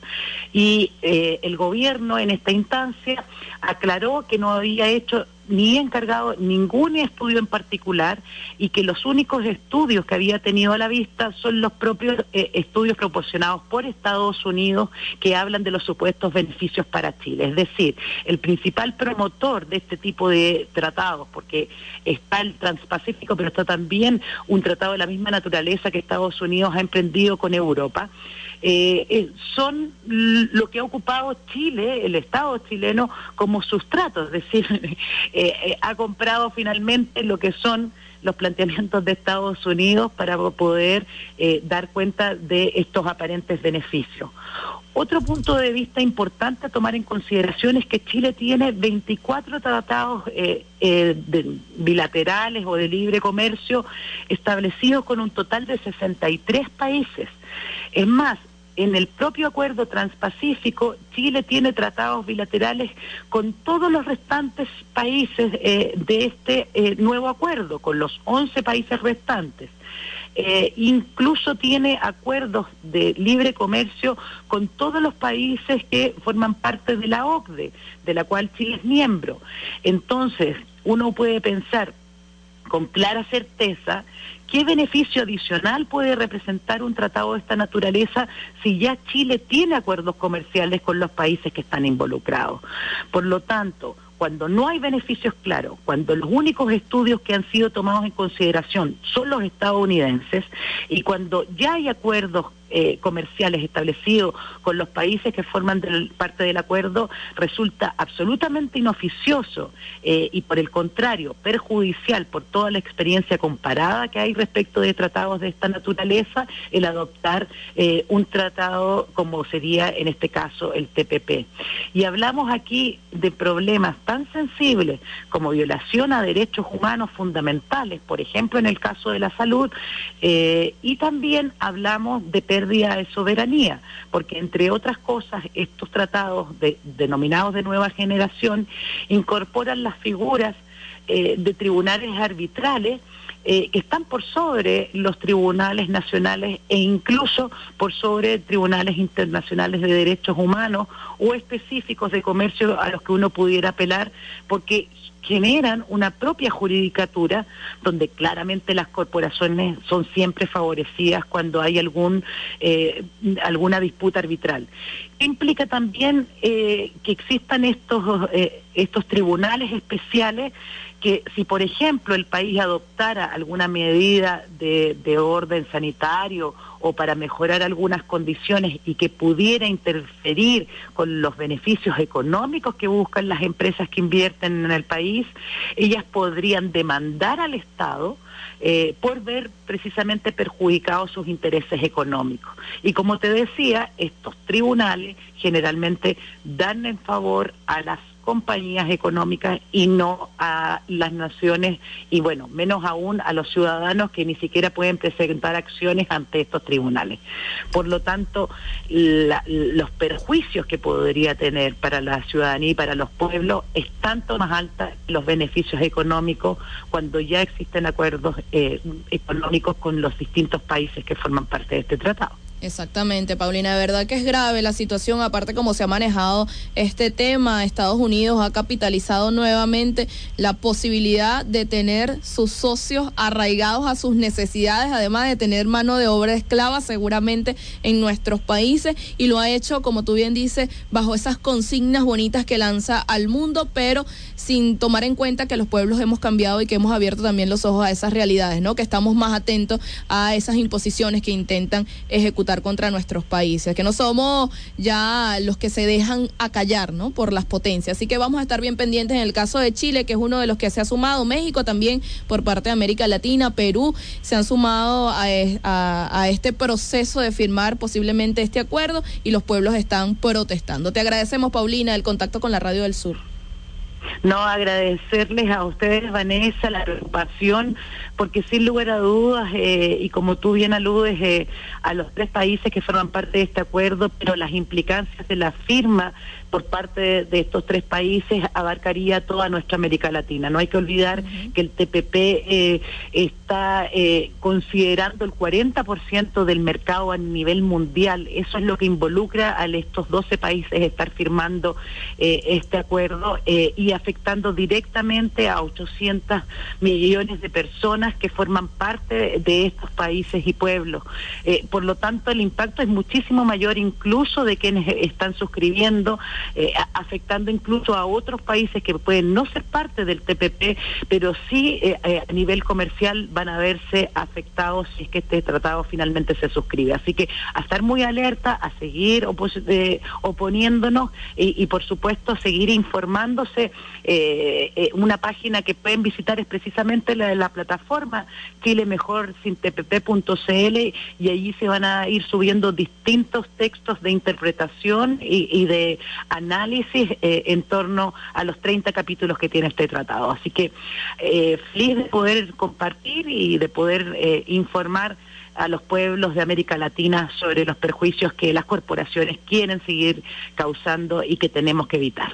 Speaker 19: Y eh, el gobierno en esta instancia aclaró que no había hecho ni encargado ningún estudio en particular y que los únicos estudios que había tenido a la vista son los propios eh, estudios proporcionados por Estados Unidos que hablan de los supuestos beneficios para Chile. Es decir, el principal promotor de este tipo de tratados, porque está el Transpacífico, pero está también un tratado de la misma naturaleza que Estados Unidos ha emprendido con Europa, Eh, eh, son lo que ha ocupado Chile, el Estado chileno, como sustrato, es decir, eh, eh, ha comprado finalmente lo que son los planteamientos de Estados Unidos para poder eh, dar cuenta de estos aparentes beneficios. Otro punto de vista importante a tomar en consideración es que Chile tiene veinticuatro tratados eh, eh, de, bilaterales o de libre comercio establecidos con un total de sesenta y tres países. Es más, en el propio acuerdo transpacífico, Chile tiene tratados bilaterales con todos los restantes países eh, de este eh, nuevo acuerdo, con los once países restantes. Eh, incluso tiene acuerdos de libre comercio con todos los países que forman parte de la O C D E, de la cual Chile es miembro. Entonces, uno puede pensar con clara certeza qué beneficio adicional puede representar un tratado de esta naturaleza si ya Chile tiene acuerdos comerciales con los países que están involucrados. Por lo tanto, cuando no hay beneficios claros, cuando los únicos estudios que han sido tomados en consideración son los estadounidenses y cuando ya hay acuerdos eh, comerciales establecidos con los países que forman del, parte del acuerdo, resulta absolutamente inoficioso eh, y por el contrario perjudicial por toda la experiencia comparada que hay respecto de tratados de esta naturaleza el adoptar eh, un tratado como sería en este caso el T P P. Y hablamos aquí de problemas tan sensibles como violación a derechos humanos fundamentales, por ejemplo en el caso de la salud, eh, y también hablamos de pérdida de soberanía, porque entre otras cosas estos tratados de, denominados de nueva generación incorporan las figuras eh, de tribunales arbitrales eh, que están por sobre los tribunales nacionales e incluso por sobre tribunales internacionales de derechos humanos o específicos de comercio a los que uno pudiera apelar, porque generan una propia judicatura donde claramente las corporaciones son siempre favorecidas cuando hay algún eh, alguna disputa arbitral. implica también eh, que existan estos eh, estos tribunales especiales que si por ejemplo el país adoptara alguna medida de, de orden sanitario o para mejorar algunas condiciones y que pudiera interferir con los beneficios económicos que buscan las empresas que invierten en el país, ellas podrían demandar al Estado Eh, por ver precisamente perjudicados sus intereses económicos. Y como te decía, estos tribunales generalmente dan en favor a las compañías económicas y no a las naciones, y bueno, menos aún a los ciudadanos que ni siquiera pueden presentar acciones ante estos tribunales. Por lo tanto, la, los perjuicios que podría tener para la ciudadanía y para los pueblos es tanto más alta que los beneficios económicos cuando ya existen acuerdos eh, económicos con los distintos países que forman parte de este tratado.
Speaker 1: Exactamente, Paulina, de verdad que es grave la situación, aparte como se ha manejado este tema. Estados Unidos ha capitalizado nuevamente la posibilidad de tener sus socios arraigados a sus necesidades, además de tener mano de obra esclava seguramente en nuestros países, y lo ha hecho, como tú bien dices, bajo esas consignas bonitas que lanza al mundo, pero sin tomar en cuenta que los pueblos hemos cambiado y que hemos abierto también los ojos a esas realidades, ¿no? Que estamos más atentos a esas imposiciones que intentan ejecutar contra nuestros países, que no somos ya los que se dejan acallar, ¿no? Por las potencias. Así que vamos a estar bien pendientes en el caso de Chile, que es uno de los que se ha sumado, México también por parte de América Latina, Perú, se han sumado a, a, a este proceso de firmar posiblemente este acuerdo, y los pueblos están protestando. Te agradecemos, Paulina, el contacto con la Radio del Sur.
Speaker 19: No, agradecerles a ustedes, Vanessa, la preocupación, porque sin lugar a dudas, eh, y como tú bien aludes, eh, a los tres países que forman parte de este acuerdo, pero las implicancias de la firma por parte de, de estos tres países abarcaría toda nuestra América Latina. No hay que olvidar uh-huh. que el T P P eh, está eh, considerando el cuarenta por ciento del mercado a nivel mundial. Eso es lo que involucra a estos doce países estar firmando eh, este acuerdo eh, y afectando directamente a ochocientos millones de personas que forman parte de estos países y pueblos. Eh, por lo tanto, el impacto es muchísimo mayor incluso de quienes están suscribiendo, Eh, afectando incluso a otros países que pueden no ser parte del T P P, pero sí eh, eh, a nivel comercial van a verse afectados si es que este tratado finalmente se suscribe. Así que a estar muy alerta, a seguir opos- eh, oponiéndonos y, y por supuesto a seguir informándose. Eh, eh, una página que pueden visitar es precisamente la de la plataforma chile mejor sin t p p punto c l, y allí se van a ir subiendo distintos textos de interpretación y, y de análisis eh, en torno a los treinta capítulos que tiene este tratado. Así que eh, feliz de poder compartir y de poder eh, informar a los pueblos de América Latina sobre los perjuicios que las corporaciones quieren seguir causando y que tenemos que evitar.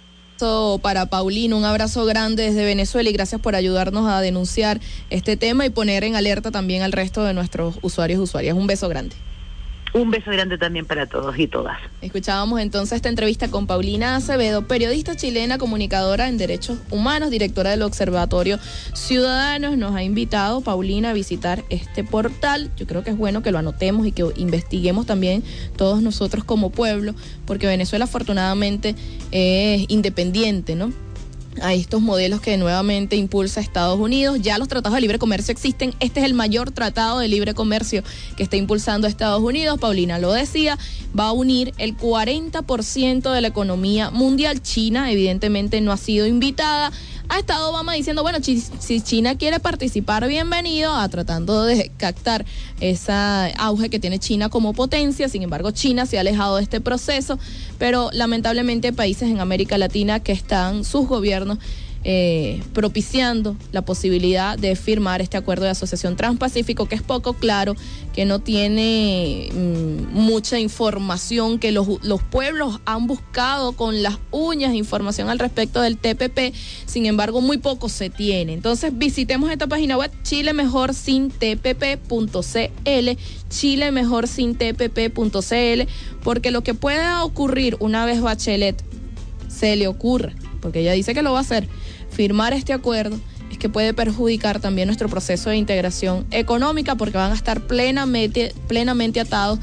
Speaker 1: Para Paulina, un abrazo grande desde Venezuela y gracias por ayudarnos a denunciar este tema y poner en alerta también al resto de nuestros usuarios y usuarias. Un beso grande.
Speaker 19: Un beso grande también para todos y todas.
Speaker 1: Escuchábamos entonces esta entrevista con Paulina Acevedo, periodista chilena, comunicadora en derechos humanos, directora del Observatorio Ciudadanos. Nos ha invitado, Paulina, a visitar este portal. Yo creo que es bueno que lo anotemos y que investiguemos también todos nosotros como pueblo, porque Venezuela afortunadamente es independiente, ¿no? A estos modelos que nuevamente impulsa Estados Unidos. Ya los tratados de libre comercio existen. Este es el mayor tratado de libre comercio que está impulsando Estados Unidos. Paulina lo decía, va a unir el cuarenta por ciento de la economía mundial. China evidentemente no ha sido invitada. Ha estado Obama diciendo, bueno, chi- si China quiere participar, bienvenido, a tratando de captar ese auge que tiene China como potencia. Sin embargo, China se ha alejado de este proceso, pero lamentablemente hay países en América Latina que están, sus gobiernos, eh, propiciando la posibilidad de firmar este acuerdo de asociación transpacífico, que es poco claro, que no tiene mmm, mucha información, que los, los pueblos han buscado con las uñas información al respecto del T P P, sin embargo muy poco se tiene. Entonces visitemos esta página web chile mejor sin t p p punto c l, chile mejor sin t p p punto c l, porque lo que pueda ocurrir una vez Bachelet se le ocurra, porque ella dice que lo va a hacer, firmar este acuerdo, es que puede perjudicar también nuestro proceso de integración económica, porque van a estar plenamente, plenamente atados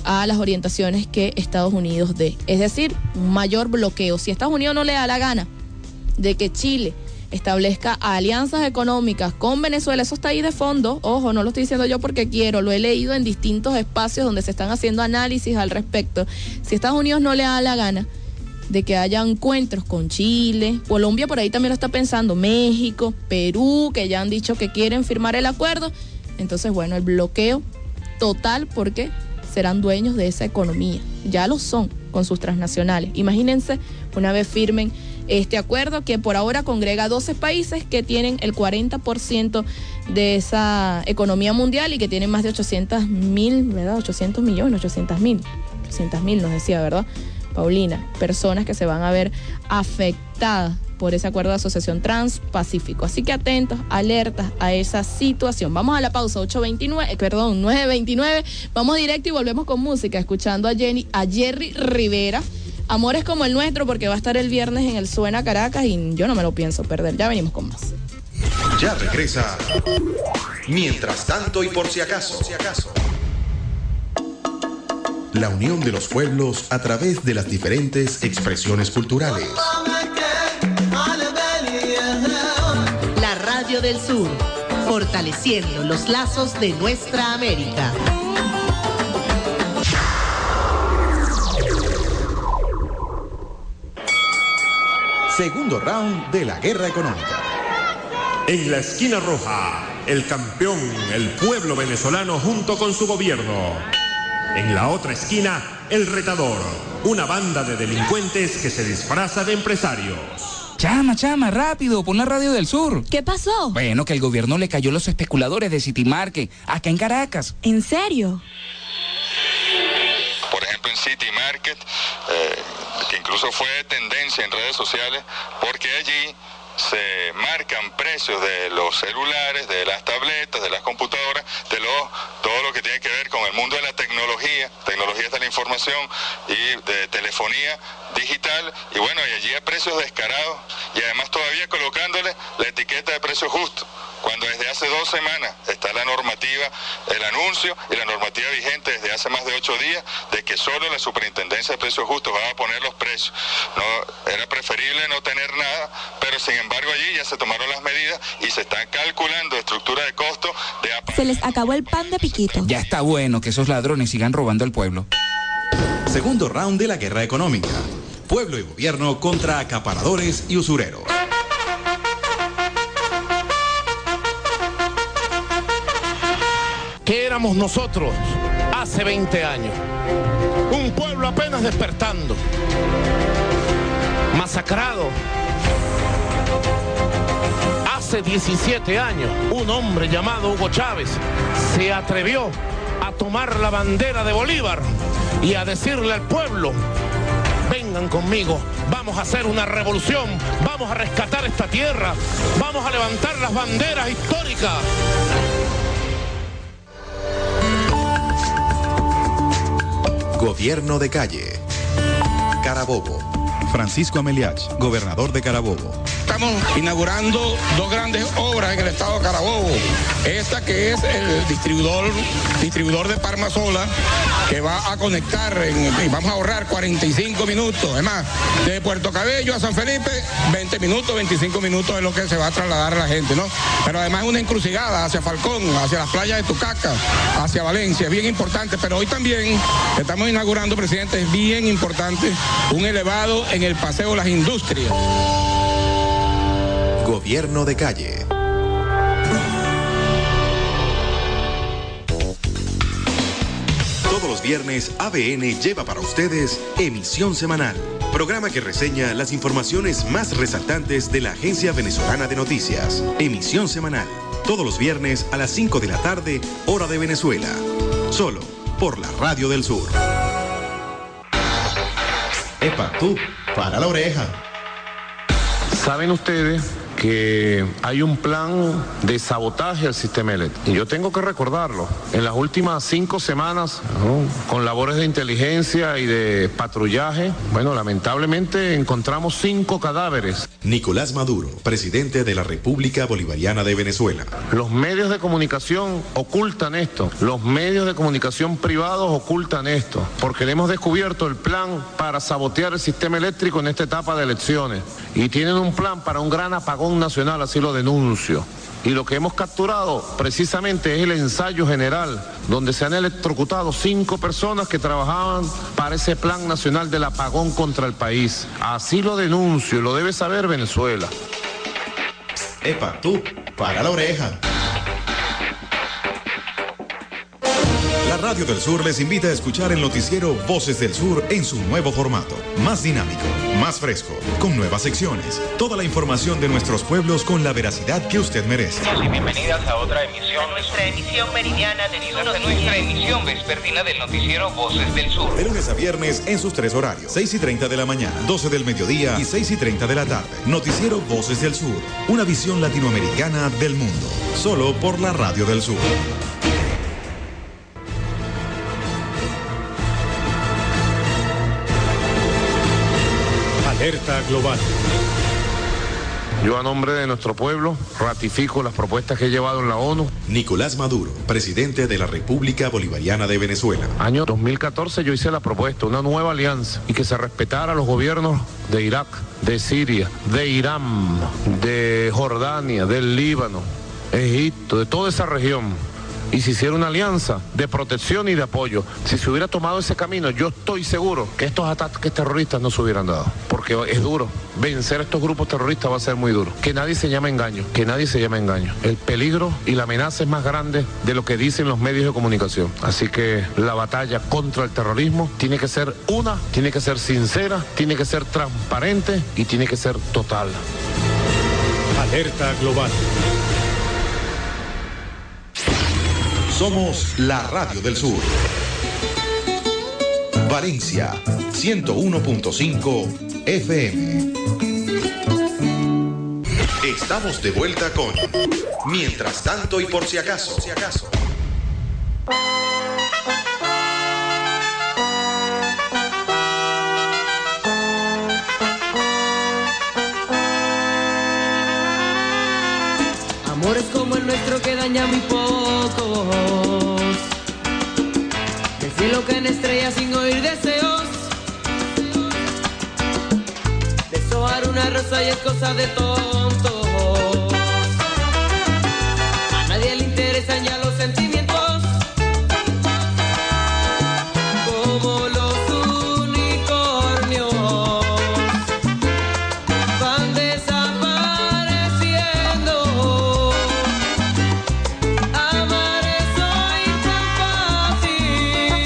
Speaker 1: a las orientaciones que Estados Unidos dé. Es decir, un mayor bloqueo. Si Estados Unidos no le da la gana de que Chile establezca alianzas económicas con Venezuela, eso está ahí de fondo, ojo, no lo estoy diciendo yo porque quiero, lo he leído en distintos espacios donde se están haciendo análisis al respecto. Si Estados Unidos no le da la gana de que haya encuentros con Chile, Colombia por ahí también lo está pensando, México, Perú, que ya han dicho que quieren firmar el acuerdo, entonces bueno, el bloqueo total porque serán dueños de esa economía, ya lo son con sus transnacionales. Imagínense una vez firmen este acuerdo que por ahora congrega doce países que tienen el cuarenta por ciento de esa economía mundial y que tienen más de ochocientos mil, ¿verdad? ochocientos millones, ochocientos mil, ochocientos mil nos decía, ¿verdad? Paulina, personas que se van a ver afectadas por ese acuerdo de asociación transpacífico. Así que atentos, alertas a esa situación. Vamos a la pausa, ocho veintinueve, perdón, nueve veintinueve. Vamos directo y volvemos con música, escuchando a Jenny, a Jerry Rivera. Amores como el nuestro, porque va a estar el viernes en el Suena Caracas y yo no me lo pienso perder. Ya venimos con más.
Speaker 10: Ya regresa. Mientras tanto y por si acaso. Por si acaso. La unión de los pueblos a través de las diferentes expresiones culturales.
Speaker 11: La Radio del Sur, fortaleciendo los lazos de nuestra América.
Speaker 10: Segundo round de la guerra económica.
Speaker 20: En la esquina roja, el campeón, el pueblo venezolano junto con su gobierno. En la otra esquina, el retador, una banda de delincuentes que se disfraza de empresarios.
Speaker 21: Chama, chama, rápido, pon la Radio del Sur.
Speaker 22: ¿Qué pasó?
Speaker 21: Bueno, que el gobierno le cayó a los especuladores de City Market, acá en Caracas.
Speaker 22: ¿En serio?
Speaker 23: Por ejemplo, en City Market, eh, que incluso fue tendencia en redes sociales, porque allí se marcan precios de los celulares, de las tabletas, de las computadoras, de lo, todo lo que tiene que ver con el mundo de la tecnología, tecnologías de la información y de telefonía digital, y bueno, y allí a precios descarados, y además todavía colocándole la etiqueta de precio justo, cuando desde hace dos semanas está la normativa, el anuncio y la normativa vigente desde hace más de ocho días de que solo la Superintendencia de Precios Justos va a poner los precios. No, era preferible no tener nada, pero sin embargo allí ya se tomaron las medidas y se están calculando estructura de costo de...
Speaker 22: Se les acabó el pan de piquito.
Speaker 21: Ya está bueno que esos ladrones sigan robando al pueblo.
Speaker 10: Segundo round de la guerra económica. Pueblo y gobierno contra acaparadores y usureros.
Speaker 9: ¿Qué éramos nosotros hace veinte años? Un pueblo apenas despertando, masacrado. Hace diecisiete años, un hombre llamado Hugo Chávez se atrevió a tomar la bandera de Bolívar y a decirle al pueblo: vengan conmigo, vamos a hacer una revolución, vamos a rescatar esta tierra, vamos a levantar las banderas históricas.
Speaker 10: Gobierno de calle. Carabobo. Francisco Ameliach, gobernador de Carabobo.
Speaker 24: Estamos inaugurando dos grandes obras en el estado de Carabobo. Esta que es el distribuidor, distribuidor de Parmasola, que va a conectar, en, y vamos a ahorrar cuarenta y cinco minutos. Es más, de Puerto Cabello a San Felipe, veinte minutos, veinticinco minutos es lo que se va a trasladar a la gente, ¿no? Pero además una encrucijada hacia Falcón, hacia las playas de Tucaca, hacia Valencia, es bien importante. Pero hoy también estamos inaugurando, presidente, es bien importante, un elevado en el Paseo Las Industrias.
Speaker 10: Gobierno de calle. Todos los viernes A B N lleva para ustedes Emisión Semanal, programa que reseña las informaciones más resaltantes de la Agencia Venezolana de Noticias. Emisión Semanal, todos los viernes a las cinco de la tarde, hora de Venezuela. Solo por la Radio del Sur.
Speaker 25: Epa, tú, para la oreja.
Speaker 9: ¿Saben ustedes que hay un plan de sabotaje al sistema eléctrico. Y yo tengo que recordarlo. En las últimas cinco semanas, ¿no?, con labores de inteligencia y de patrullaje, bueno, lamentablemente encontramos cinco cadáveres.
Speaker 10: Nicolás Maduro, presidente de la República Bolivariana de Venezuela.
Speaker 9: Los medios de comunicación ocultan esto. Los medios de comunicación privados ocultan esto. Porque le hemos descubierto el plan para sabotear el sistema eléctrico en esta etapa de elecciones. Y tienen un plan para un gran apagón nacional, así lo denuncio. Y lo que hemos capturado precisamente es el ensayo general, donde se han electrocutado cinco personas que trabajaban para ese plan nacional del apagón contra el país. Así lo denuncio, lo debe saber Venezuela.
Speaker 10: Epa, tú, para la oreja. La Radio del Sur les invita a escuchar el noticiero Voces del Sur en su nuevo formato. Más dinámico, más fresco, con nuevas secciones. Toda la información de nuestros pueblos con la veracidad que usted merece.
Speaker 12: Y bienvenidas a otra emisión. Nuestra emisión meridiana derivada de nuestra emisión vespertina del noticiero Voces del Sur.
Speaker 10: De lunes a viernes en sus tres horarios. seis y treinta de la mañana, doce del mediodía y seis y treinta de la tarde. Noticiero Voces del Sur. Una visión latinoamericana del mundo. Solo por la Radio del Sur.
Speaker 20: Alerta global.
Speaker 9: Yo, a nombre de nuestro pueblo, ratifico las propuestas que he llevado en la ONU.
Speaker 10: Nicolás Maduro, presidente de la República Bolivariana de Venezuela.
Speaker 9: Año dos mil catorce yo hice la propuesta, una nueva alianza, y que se respetara los gobiernos de Irak, de Siria, de Irán, de Jordania, del Líbano, Egipto, de toda esa región. Y se hiciera una alianza de protección y de apoyo. Si se hubiera tomado ese camino, yo estoy seguro que estos ataques terroristas no se hubieran dado. Porque es duro. Vencer a estos grupos terroristas va a ser muy duro. Que nadie se llame engaño. Que nadie se llame engaño. El peligro y la amenaza es más grande de lo que dicen los medios de comunicación. Así que la batalla contra el terrorismo tiene que ser una, tiene que ser sincera, tiene que ser transparente y tiene que ser total.
Speaker 20: Alerta global.
Speaker 10: Somos la Radio del Sur. Valencia, ciento uno punto cinco F M. Estamos de vuelta con Mientras tanto y por si acaso. Si acaso.
Speaker 3: Amores como el nuestro que daña muy pocos. Del cielo caen estrellas sin oír deseos. Deshojar una rosa y es cosa de tontos. A nadie le interesan ya los sentimientos. Como los unicornios van desapareciendo. Amar es hoy tan fácil.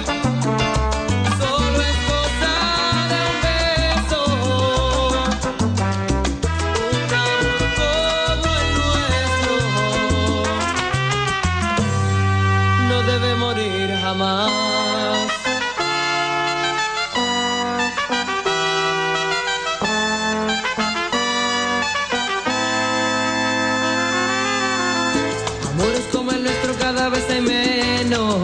Speaker 3: Solo es cosa de un beso. Un amor como el nuestro no debe morir jamás. Amores como el nuestro cada vez hay menos.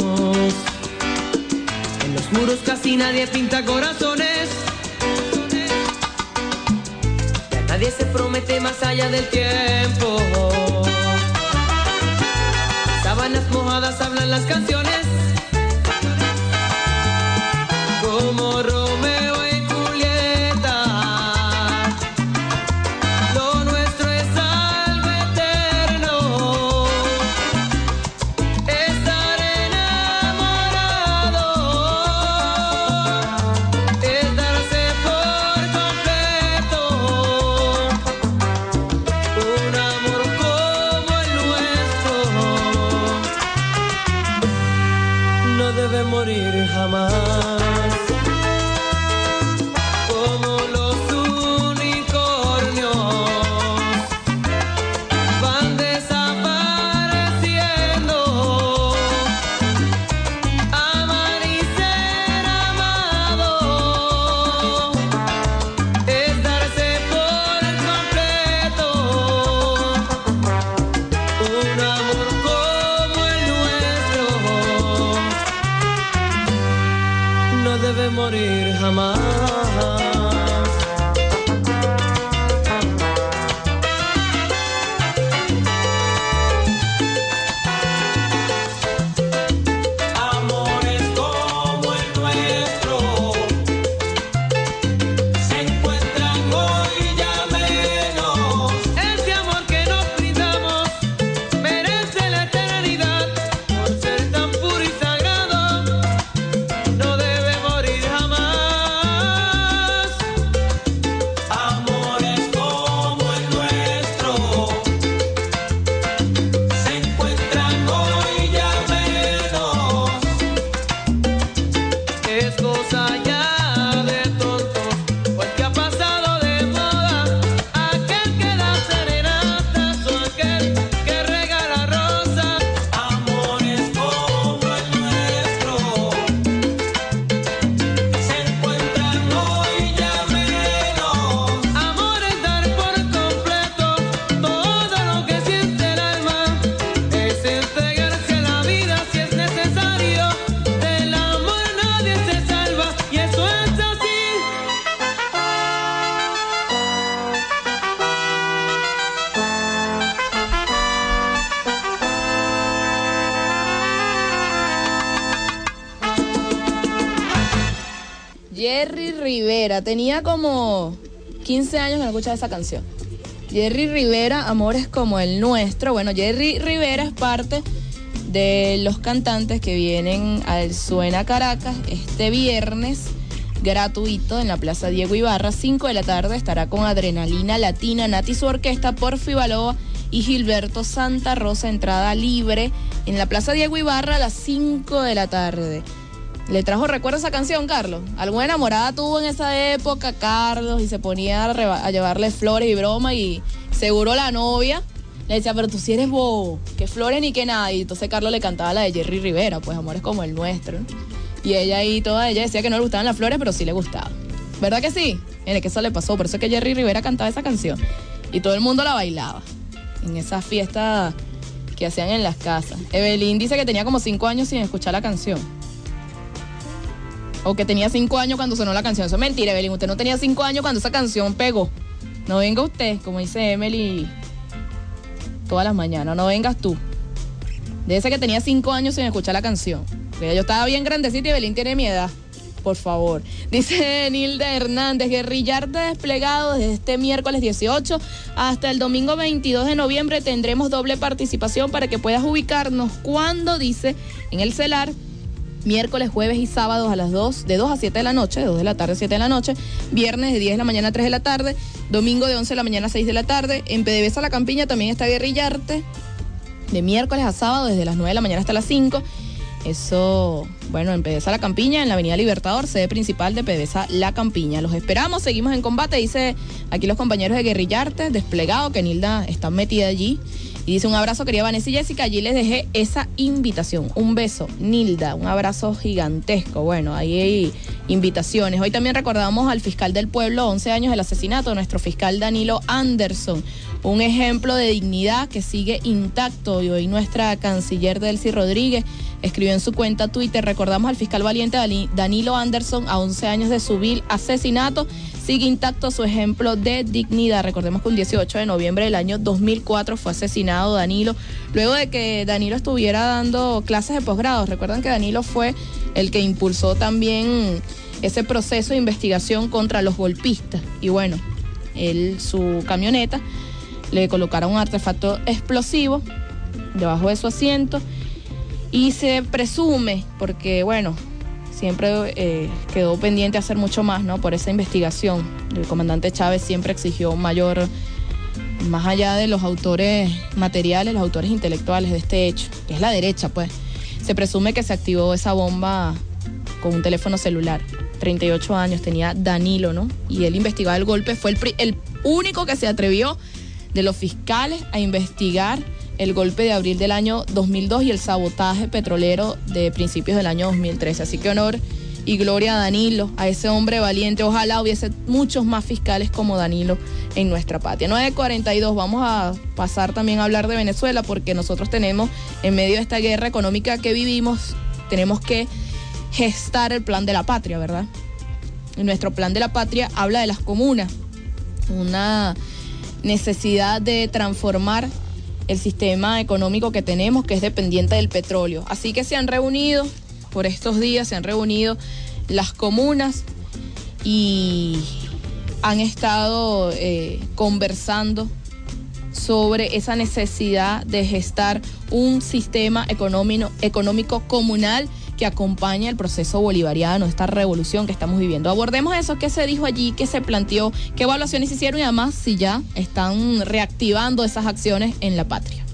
Speaker 3: En los muros casi nadie pinta corazones. Ya nadie se promete más allá del tiempo. Sábanas mojadas hablan las canciones. Como Romeo y Julieta. Lo nuestro es algo eterno. Estar enamorado es darse por completo. Un amor como el nuestro
Speaker 1: Rivera, tenía como quince años que no escuchaba esa canción. Jerry Rivera, Amores como el nuestro. Bueno, Jerry Rivera es parte de los cantantes que vienen al Suena Caracas este viernes, gratuito en la Plaza Diego Ibarra, cinco de la tarde, estará con Adrenalina Latina, Nati su orquesta, Porfi Baloa y Gilberto Santa Rosa, entrada libre en la Plaza Diego Ibarra a las cinco de la tarde. ¿Le trajo recuerdo esa canción, Carlos? ¿Alguna enamorada tuvo en esa época, Carlos, y se ponía a, reba- a llevarle flores y broma, y seguro la novia le decía, pero tú sí eres bobo, que flores ni que nada? Y entonces Carlos le cantaba la de Jerry Rivera, pues Amores como el nuestro. Y ella ahí, toda ella decía que no le gustaban las flores, pero sí le gustaba. ¿Verdad que sí? Mire, que eso le pasó, por eso es que Jerry Rivera cantaba esa canción. Y todo el mundo la bailaba en esas fiestas que hacían en las casas. Evelyn dice que tenía como cinco años sin escuchar la canción. O que tenía cinco años cuando sonó la canción. Eso es mentira, Evelyn. Usted no tenía cinco años cuando esa canción pegó. No venga usted, como dice Emily todas las mañanas. No vengas tú. Debe ser que tenía cinco años sin escuchar la canción. Porque yo estaba bien grandecita y Evelyn tiene mi edad. Por favor. Dice Nilda Hernández, guerrillarte desplegado desde este miércoles dieciocho hasta el domingo veintidós de noviembre. Tendremos doble participación para que puedas ubicarnos cuando, dice, en el CELAR, miércoles, jueves y sábados a las dos, de dos a siete de la noche, de dos de la tarde a siete de la noche, viernes de diez de la mañana a tres de la tarde, domingo de once de la mañana a seis de la tarde, en PDVSA La Campiña también está guerrillarte, de miércoles a sábado desde las nueve de la mañana hasta las cinco, eso, bueno, en PDVSA La Campiña, en la avenida Libertador, sede principal de PDVSA La Campiña. Los esperamos, seguimos en combate, dice aquí los compañeros de Guerrillarte, desplegado, que Nilda está metida allí. Y dice, un abrazo, querida Vanessa y Jessica, allí les dejé esa invitación. Un beso, Nilda, un abrazo gigantesco. Bueno, ahí hay invitaciones. Hoy también recordamos al fiscal del pueblo, once años del asesinato, nuestro fiscal Danilo Anderson. Un ejemplo de dignidad que sigue intacto. Y hoy nuestra canciller Delcy Rodríguez escribió en su cuenta Twitter, recordamos al fiscal valiente Danilo Anderson a once años de su vil asesinato. Sigue intacto su ejemplo de dignidad. Recordemos que un dieciocho de noviembre del año dos mil cuatro fue asesinado Danilo, luego de que Danilo estuviera dando clases de posgrado. Recuerdan que Danilo fue el que impulsó también ese proceso de investigación contra los golpistas. Y bueno, él, su camioneta, le colocaron un artefacto explosivo debajo de su asiento y se presume, porque bueno, siempre eh, quedó pendiente hacer mucho más, ¿no? Por esa investigación. El comandante Chávez siempre exigió mayor, más allá de los autores materiales, los autores intelectuales de este hecho, que es la derecha, pues. Se presume que se activó esa bomba con un teléfono celular. treinta y ocho años tenía Danilo, ¿no? Y él investigaba el golpe, fue el, pri- el único que se atrevió de los fiscales a investigar el golpe de abril del año dos mil dos y el sabotaje petrolero de principios del año dos mil trece. Así que honor y gloria a Danilo, a ese hombre valiente. Ojalá hubiese muchos más fiscales como Danilo en nuestra patria. nueve cuarenta y dos, vamos a pasar también a hablar de Venezuela, porque nosotros tenemos, en medio de esta guerra económica que vivimos, tenemos que gestar el plan de la patria, ¿verdad? Y nuestro plan de la patria habla de las comunas, una necesidad de transformar el sistema económico que tenemos, que es dependiente del petróleo. Así que se han reunido, por estos días se han reunido las comunas y han estado eh, conversando sobre esa necesidad de gestar un sistema económico, económico comunal que acompaña el proceso bolivariano, esta revolución que estamos viviendo. Abordemos eso, qué se dijo allí, qué se planteó, qué evaluaciones se hicieron y además si ya están reactivando esas acciones en la patria.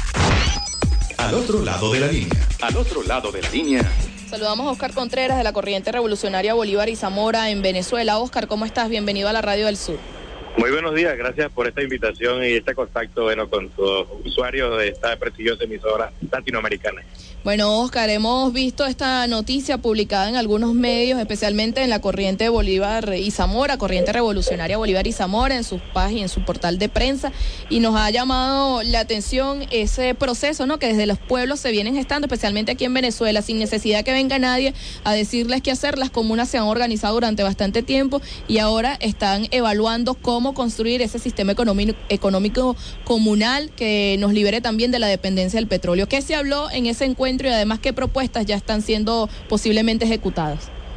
Speaker 10: Al otro lado de la línea.
Speaker 2: Al otro lado de la línea.
Speaker 1: Saludamos a Oscar Contreras de la Corriente Revolucionaria Bolívar y Zamora en Venezuela. Oscar, ¿cómo estás? Bienvenido a la Radio del Sur.
Speaker 4: Muy buenos días, gracias por esta invitación y este contacto bueno con los usuarios de esta prestigiosa emisora latinoamericana.
Speaker 1: Bueno, Oscar, hemos visto esta noticia publicada en algunos medios, especialmente en la Corriente Bolívar y Zamora, Corriente Revolucionaria Bolívar y Zamora, en sus páginas, en su portal de prensa, y nos ha llamado la atención ese proceso, ¿no?, que desde los pueblos se vienen gestando, especialmente aquí en Venezuela, sin necesidad que venga nadie a decirles qué hacer. Las comunas se han organizado durante bastante tiempo y ahora están evaluando cómo construir ese sistema económico, económico comunal que nos libere también de la dependencia del petróleo. ¿Qué se habló en ese encuentro y además qué propuestas ya están siendo posiblemente ejecutadas?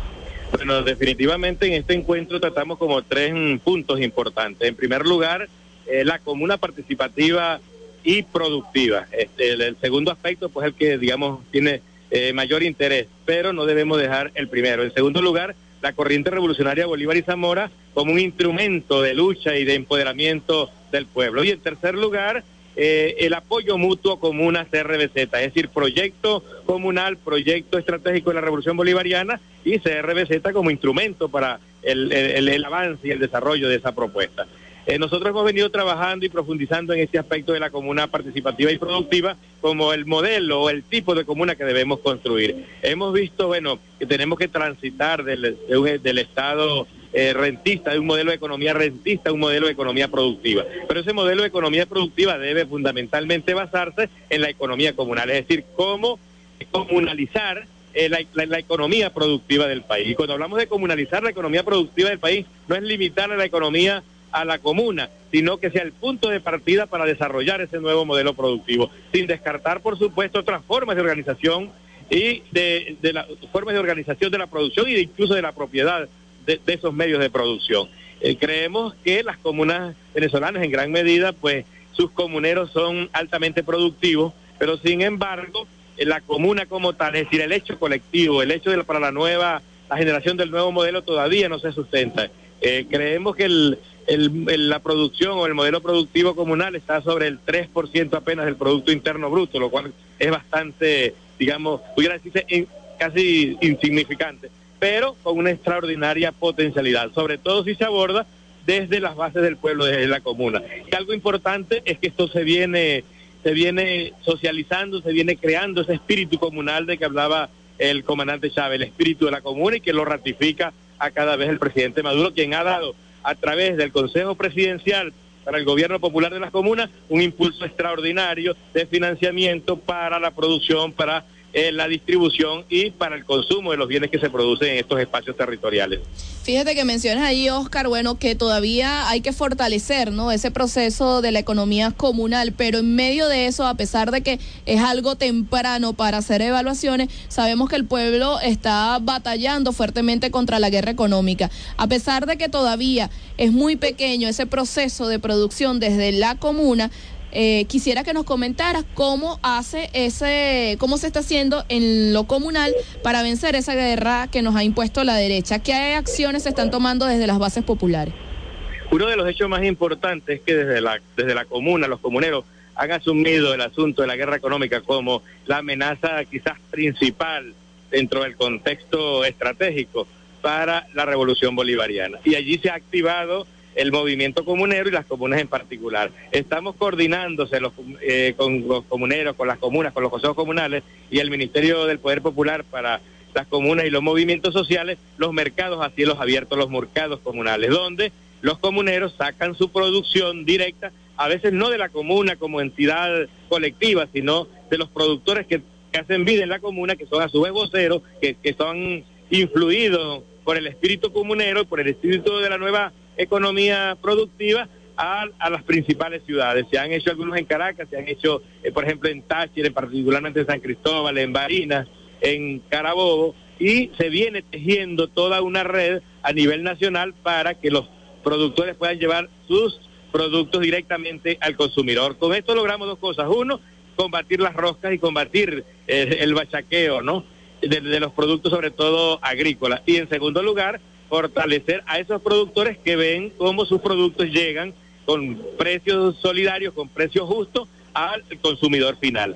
Speaker 4: Bueno, definitivamente en este encuentro tratamos como tres mm, puntos importantes. En primer lugar, eh, la comuna participativa y productiva. Este, el, el segundo aspecto, pues el que, digamos, tiene eh, mayor interés, pero no debemos dejar el primero. En segundo lugar, la corriente revolucionaria Bolívar y Zamora como un instrumento de lucha y de empoderamiento del pueblo. Y en tercer lugar, eh, el apoyo mutuo comuna C R B Z, es decir, proyecto comunal, proyecto estratégico de la Revolución Bolivariana y C R B Z como instrumento para el, el, el avance y el desarrollo de esa propuesta. Eh, nosotros hemos venido trabajando y profundizando en este aspecto de la comuna participativa y productiva como el modelo o el tipo de comuna que debemos construir. Hemos visto, bueno, que tenemos que transitar del, de un, del Estado eh, rentista, de un modelo de economía rentista a un modelo de economía productiva. Pero ese modelo de economía productiva debe fundamentalmente basarse en la economía comunal, es decir, cómo comunalizar eh, la, la, la economía productiva del país. Y cuando hablamos de comunalizar la economía productiva del país, no es limitar a la economía a la comuna, sino que sea el punto de partida para desarrollar ese nuevo modelo productivo, sin descartar, por supuesto, otras formas de organización y de, de la formas de organización de la producción y de incluso de la propiedad de, de esos medios de producción. Eh, creemos que las comunas venezolanas, en gran medida, pues sus comuneros son altamente productivos, pero sin embargo, eh, la comuna como tal, es decir, el hecho colectivo, el hecho de la, para la nueva, la generación del nuevo modelo todavía no se sustenta. Eh, creemos que el El, el, la producción o el modelo productivo comunal está sobre el tres por ciento apenas del Producto Interno Bruto, lo cual es bastante, digamos, pudiera decirse in, casi insignificante, pero con una extraordinaria potencialidad, sobre todo si se aborda desde las bases del pueblo, desde la comuna. Y algo importante es que esto se viene, se viene socializando, se viene creando ese espíritu comunal de que hablaba el comandante Chávez, el espíritu de la comuna, y que lo ratifica a cada vez el presidente Maduro, quien ha dado a través del Consejo Presidencial para el Gobierno Popular de las Comunas un impulso extraordinario de financiamiento para la producción, para eh, la distribución y para el consumo de los bienes que se producen en estos espacios territoriales.
Speaker 1: Fíjate que mencionas ahí, Oscar, bueno, que todavía hay que fortalecer, ¿no?, ese proceso de la economía comunal, pero en medio de eso, a pesar de que es algo temprano para hacer evaluaciones, sabemos que el pueblo está batallando fuertemente contra la guerra económica. A pesar de que todavía es muy pequeño ese proceso de producción desde la comuna, Eh, quisiera que nos comentaras cómo hace ese, cómo se está haciendo en lo comunal para vencer esa guerra que nos ha impuesto la derecha. ¿Qué acciones se están tomando desde las bases populares?
Speaker 4: Uno de los hechos más importantes es que desde la, desde la comuna, los comuneros han asumido el asunto de la guerra económica como la amenaza quizás principal dentro del contexto estratégico para la revolución bolivariana. Y allí se ha activado el movimiento comunero y las comunas en particular. Estamos coordinándose los, eh, con los comuneros, con las comunas, con los consejos comunales y el Ministerio del Poder Popular para las comunas y los movimientos sociales, los mercados a cielos abiertos, los mercados comunales, donde los comuneros sacan su producción directa, a veces no de la comuna como entidad colectiva, sino de los productores que, que hacen vida en la comuna, que son a su vez voceros, que, que son influidos por el espíritu comunero, por el espíritu de la nueva economía productiva a, a las principales ciudades. Se han hecho algunos en Caracas, se han hecho, eh, por ejemplo, en Táchira, particularmente en San Cristóbal, en Barinas, en Carabobo, y se viene tejiendo toda una red a nivel nacional para que los productores puedan llevar sus productos directamente al consumidor. Con esto logramos dos cosas. Uno, combatir las roscas y combatir eh, el bachaqueo, ¿no?, de, de los productos, sobre todo agrícolas. Y en segundo lugar, fortalecer a esos productores que ven cómo sus productos llegan con precios solidarios, con precios justos al consumidor final.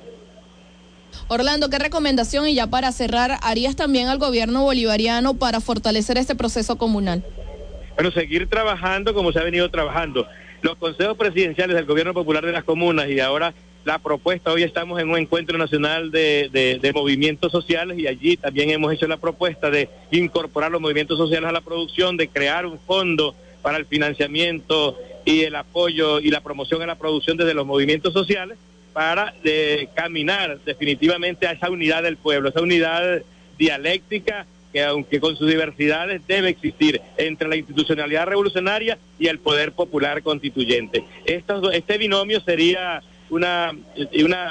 Speaker 1: Orlando, ¿qué recomendación, y ya para cerrar, harías también al gobierno bolivariano para fortalecer este proceso comunal?
Speaker 4: Bueno, seguir trabajando como se ha venido trabajando. Los consejos presidenciales del Gobierno Popular de las Comunas y ahora la propuesta, hoy estamos en un encuentro nacional de, de, de movimientos sociales y allí también hemos hecho la propuesta de incorporar los movimientos sociales a la producción, de crear un fondo para el financiamiento y el apoyo y la promoción a la producción desde los movimientos sociales para de, caminar definitivamente a esa unidad del pueblo, esa unidad dialéctica que aunque con sus diversidades debe existir entre la institucionalidad revolucionaria y el poder popular constituyente. Esto, este binomio sería una, una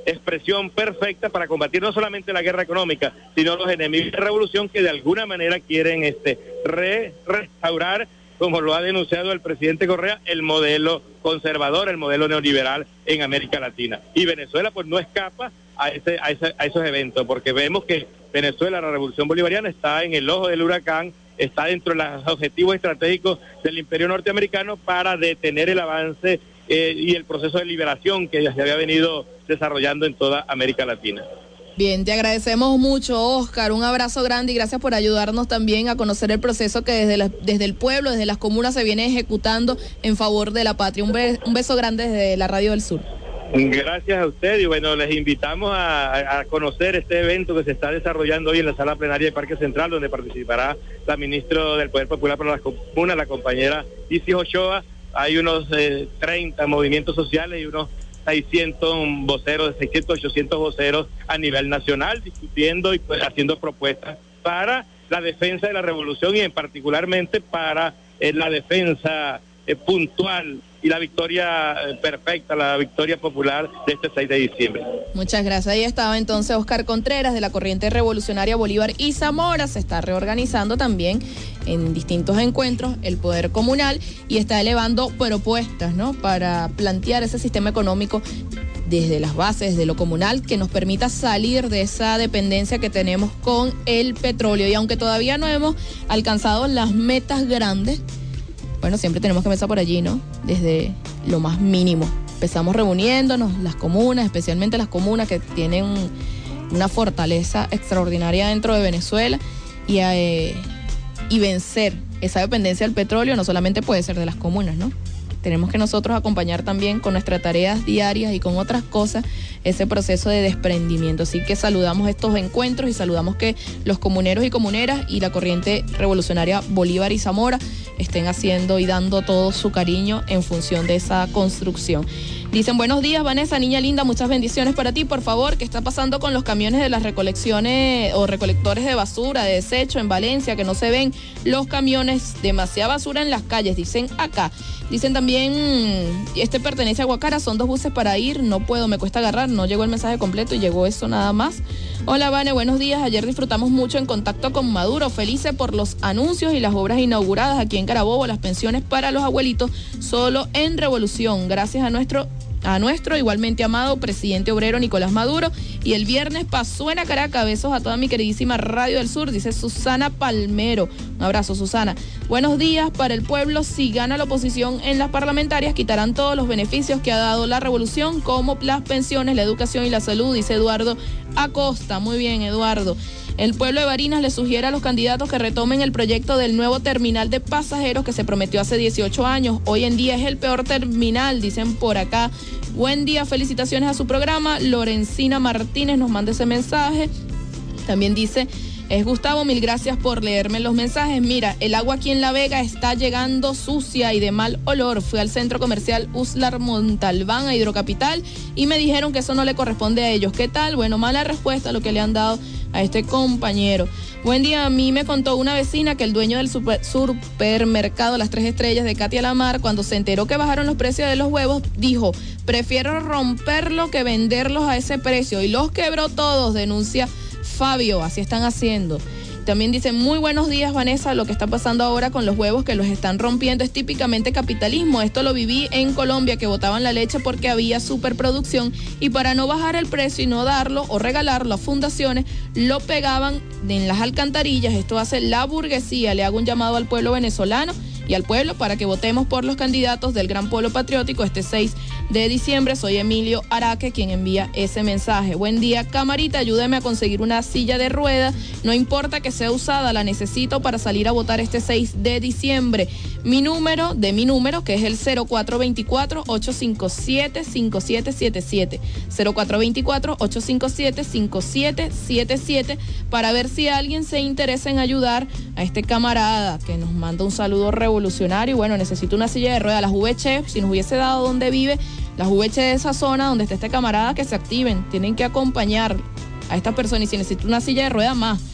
Speaker 4: expresión perfecta para combatir no solamente la guerra económica, sino los enemigos de la revolución que de alguna manera quieren este re, restaurar, como lo ha denunciado el presidente Correa, el modelo conservador, el modelo neoliberal en América Latina. Y Venezuela pues no escapa a, ese, a, ese, a esos eventos, porque vemos que Venezuela, la revolución bolivariana, está en el ojo del huracán, está dentro de los objetivos estratégicos del imperio norteamericano para detener el avance eh, y el proceso de liberación que ya se había venido desarrollando en toda América Latina.
Speaker 1: Bien, te agradecemos mucho, Óscar, un abrazo grande y gracias por ayudarnos también a conocer el proceso que desde, la, desde el pueblo, desde las comunas se viene ejecutando en favor de la patria. Un, be, un beso grande desde la Radio del Sur.
Speaker 4: Gracias a usted y bueno, les invitamos a, a conocer este evento que se está desarrollando hoy en la sala plenaria de Parque Central, donde participará la ministra del Poder Popular para las Comunas, la compañera Isis Ochoa. Hay unos eh, treinta movimientos sociales y unos seiscientos voceros, seiscientos, ochocientos voceros a nivel nacional, discutiendo y pues, haciendo propuestas para la defensa de la revolución y en particularmente para eh, la defensa eh, puntual y la victoria eh, perfecta, la victoria popular de este seis de diciembre.
Speaker 1: Muchas gracias. Ahí estaba entonces Óscar Contreras de la Corriente Revolucionaria Bolívar y Zamora. Se está reorganizando también en distintos encuentros el poder comunal y está elevando propuestas, ¿no?, para plantear ese sistema económico desde las bases de lo comunal que nos permita salir de esa dependencia que tenemos con el petróleo. Y aunque todavía no hemos alcanzado las metas grandes, bueno, siempre tenemos que empezar por allí, ¿no? Desde lo más mínimo. Empezamos reuniéndonos, las comunas, especialmente las comunas que tienen una fortaleza extraordinaria dentro de Venezuela y, eh, y vencer esa dependencia del petróleo no solamente puede ser de las comunas, ¿no? Tenemos que nosotros acompañar también con nuestras tareas diarias y con otras cosas ese proceso de desprendimiento. Así que saludamos estos encuentros y saludamos que los comuneros y comuneras y la Corriente Revolucionaria Bolívar y Zamora estén haciendo y dando todo su cariño en función de esa construcción. Dicen, buenos días, Vanessa, niña linda, muchas bendiciones para ti. Por favor, ¿qué está pasando con los camiones de las recolecciones o recolectores de basura, de desecho en Valencia, que no se ven los camiones? Demasiada basura en las calles, dicen acá. Dicen también, este pertenece a Guacara, son dos buses para ir, no puedo, me cuesta agarrar, no llegó el mensaje completo y llegó eso nada más. Hola, Vane, buenos días. Ayer disfrutamos mucho en contacto con Maduro, felices por los anuncios y las obras inauguradas aquí en Carabobo, las pensiones para los abuelitos, solo en Revolución, gracias a nuestro a nuestro igualmente amado presidente obrero Nicolás Maduro. Y el viernes pasó en a Caracas. Besos a toda mi queridísima Radio del Sur, dice Susana Palmero. Un abrazo, Susana. Buenos días para el pueblo. Si gana la oposición en las parlamentarias, quitarán todos los beneficios que ha dado la revolución, como las pensiones, la educación y la salud, dice Eduardo Acosta. Muy bien, Eduardo. El pueblo de Barinas le sugiere a los candidatos que retomen el proyecto del nuevo terminal de pasajeros que se prometió hace dieciocho años. Hoy en día es el peor terminal, dicen por acá. Buen día, felicitaciones a su programa. Lorencina Martínez nos manda ese mensaje. También dice, es Gustavo, mil gracias por leerme los mensajes. Mira, el agua aquí en La Vega está llegando sucia y de mal olor. Fui al centro comercial Uslar Montalbán a Hidrocapital y me dijeron que eso no le corresponde a ellos. ¿Qué tal? Bueno, mala respuesta a lo que le han dado a este compañero. Buen día, a mí me contó una vecina que el dueño del super, supermercado Las Tres Estrellas de Katia Lamar, cuando se enteró que bajaron los precios de los huevos, dijo, prefiero romperlo que venderlos a ese precio, y los quebró todos, denuncia Fabio. Así están haciendo. También dicen, muy buenos días, Vanessa, lo que está pasando ahora con los huevos que los están rompiendo es típicamente capitalismo. Esto lo viví en Colombia, que botaban la leche porque había superproducción y para no bajar el precio y no darlo o regalarlo a fundaciones, lo pegaban en las alcantarillas. Esto hace la burguesía. Le hago un llamado al pueblo venezolano y al pueblo para que votemos por los candidatos del Gran Polo Patriótico este seis de diciembre. Soy Emilio Araque quien envía ese mensaje. Buen día, camarita, ayúdeme a conseguir una silla de ruedas, no importa que sea usada, la necesito para salir a votar este seis de diciembre. Mi número, de mi número, que es el cero cuatro dos cuatro, ocho cinco siete, cinco siete siete siete, cero cuatro dos cuatro, ocho cinco siete, cinco siete siete siete, para ver si alguien se interesa en ayudar a este camarada que nos manda un saludo revolucionario. Bueno, necesito una silla de ruedas. Las V H, si nos hubiese dado donde vive, las V H de esa zona donde está este camarada, que se activen, tienen que acompañar a esta persona, y si necesita una silla de ruedas más.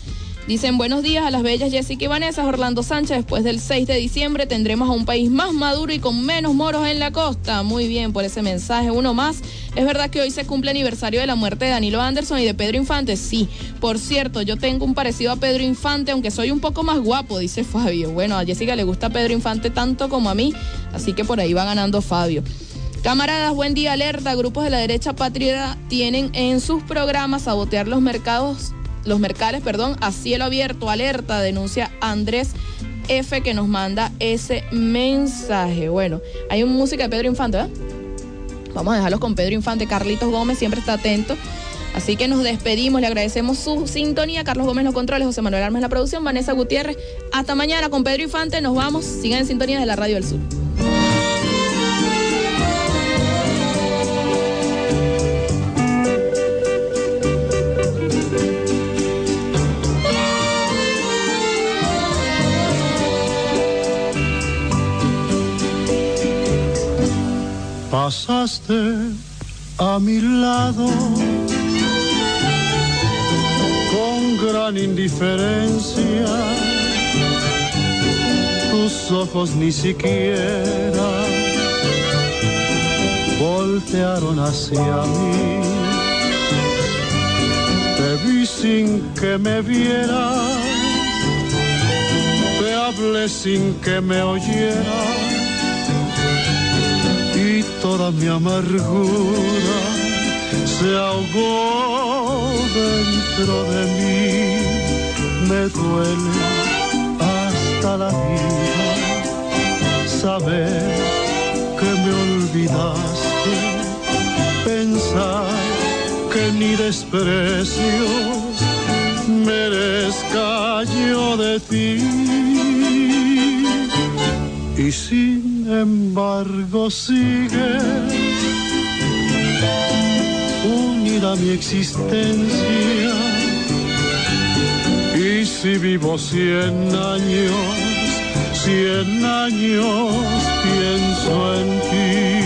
Speaker 1: Dicen buenos días a las bellas Jessica y Vanessa. Orlando Sánchez, después del seis de diciembre tendremos a un país más maduro y con menos moros en la costa. Muy bien por ese mensaje, uno más. Es verdad que hoy se cumple aniversario de la muerte de Danilo Anderson y de Pedro Infante. Sí, por cierto, yo tengo un parecido a Pedro Infante, aunque soy un poco más guapo, dice Fabio. Bueno, a Jessica le gusta Pedro Infante tanto como a mí, así que por ahí va ganando Fabio. Camaradas, buen día, alerta. Grupos de la derecha patriota tienen en sus programas sabotear los mercados, los mercales, perdón, a cielo abierto, alerta, denuncia Andrés F, que nos manda ese mensaje. Bueno, hay una música de Pedro Infante, ¿verdad? Vamos a dejarlos con Pedro Infante. Carlitos Gómez siempre está atento. Así que nos despedimos, le agradecemos su sintonía. Carlos Gómez en los controles, José Manuel Armas en la producción, Vanessa Gutiérrez. Hasta mañana con Pedro Infante, nos vamos. Sigan en sintonía de la Radio del Sur.
Speaker 5: Pasaste a mi lado con gran indiferencia, tus ojos ni siquiera voltearon hacia mí. Te vi sin que me vieras, te hablé sin que me oyeras, y toda mi amargura se ahogó dentro de mí. Me duele hasta la vida saber que me olvidaste, pensar que ni desprecios merezca yo de ti. Y sin embargo sigue unida mi existencia, y si vivo cien años, cien años pienso en ti.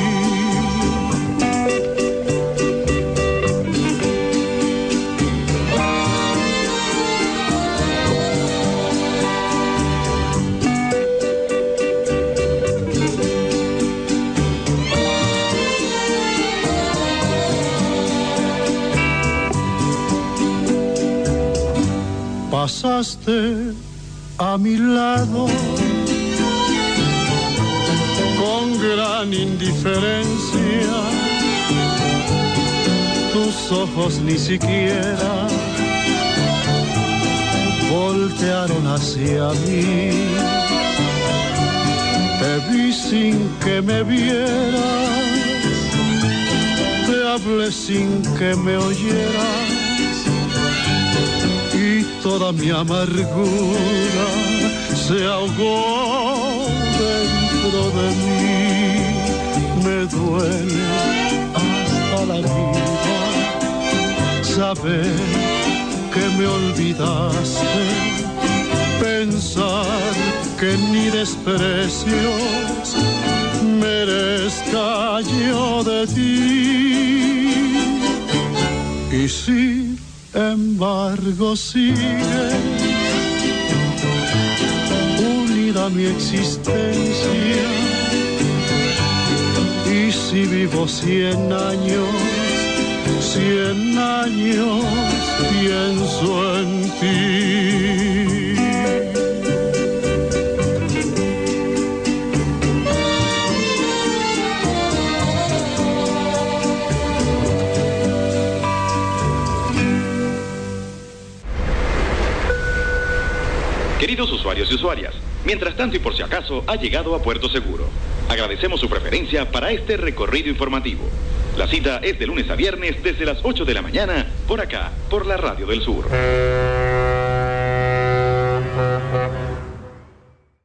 Speaker 5: Pasaste a mi lado con gran indiferencia, tus ojos ni siquiera voltearon hacia mí. Te vi sin que me vieras, te hablé sin que me oyeras, toda mi amargura se ahogó dentro de mí. Me duele hasta la vida saber que me olvidaste, pensar que ni desprecios merezca yo de ti. Y si embargo sigue unida mi existencia, y si vivo cien años, cien años pienso en ti.
Speaker 2: Queridos usuarios y usuarias, mientras tanto y por si acaso ha llegado a Puerto Seguro. Agradecemos su preferencia para este recorrido informativo. La cita es de lunes a viernes desde las ocho de la mañana por acá, por la Radio del Sur.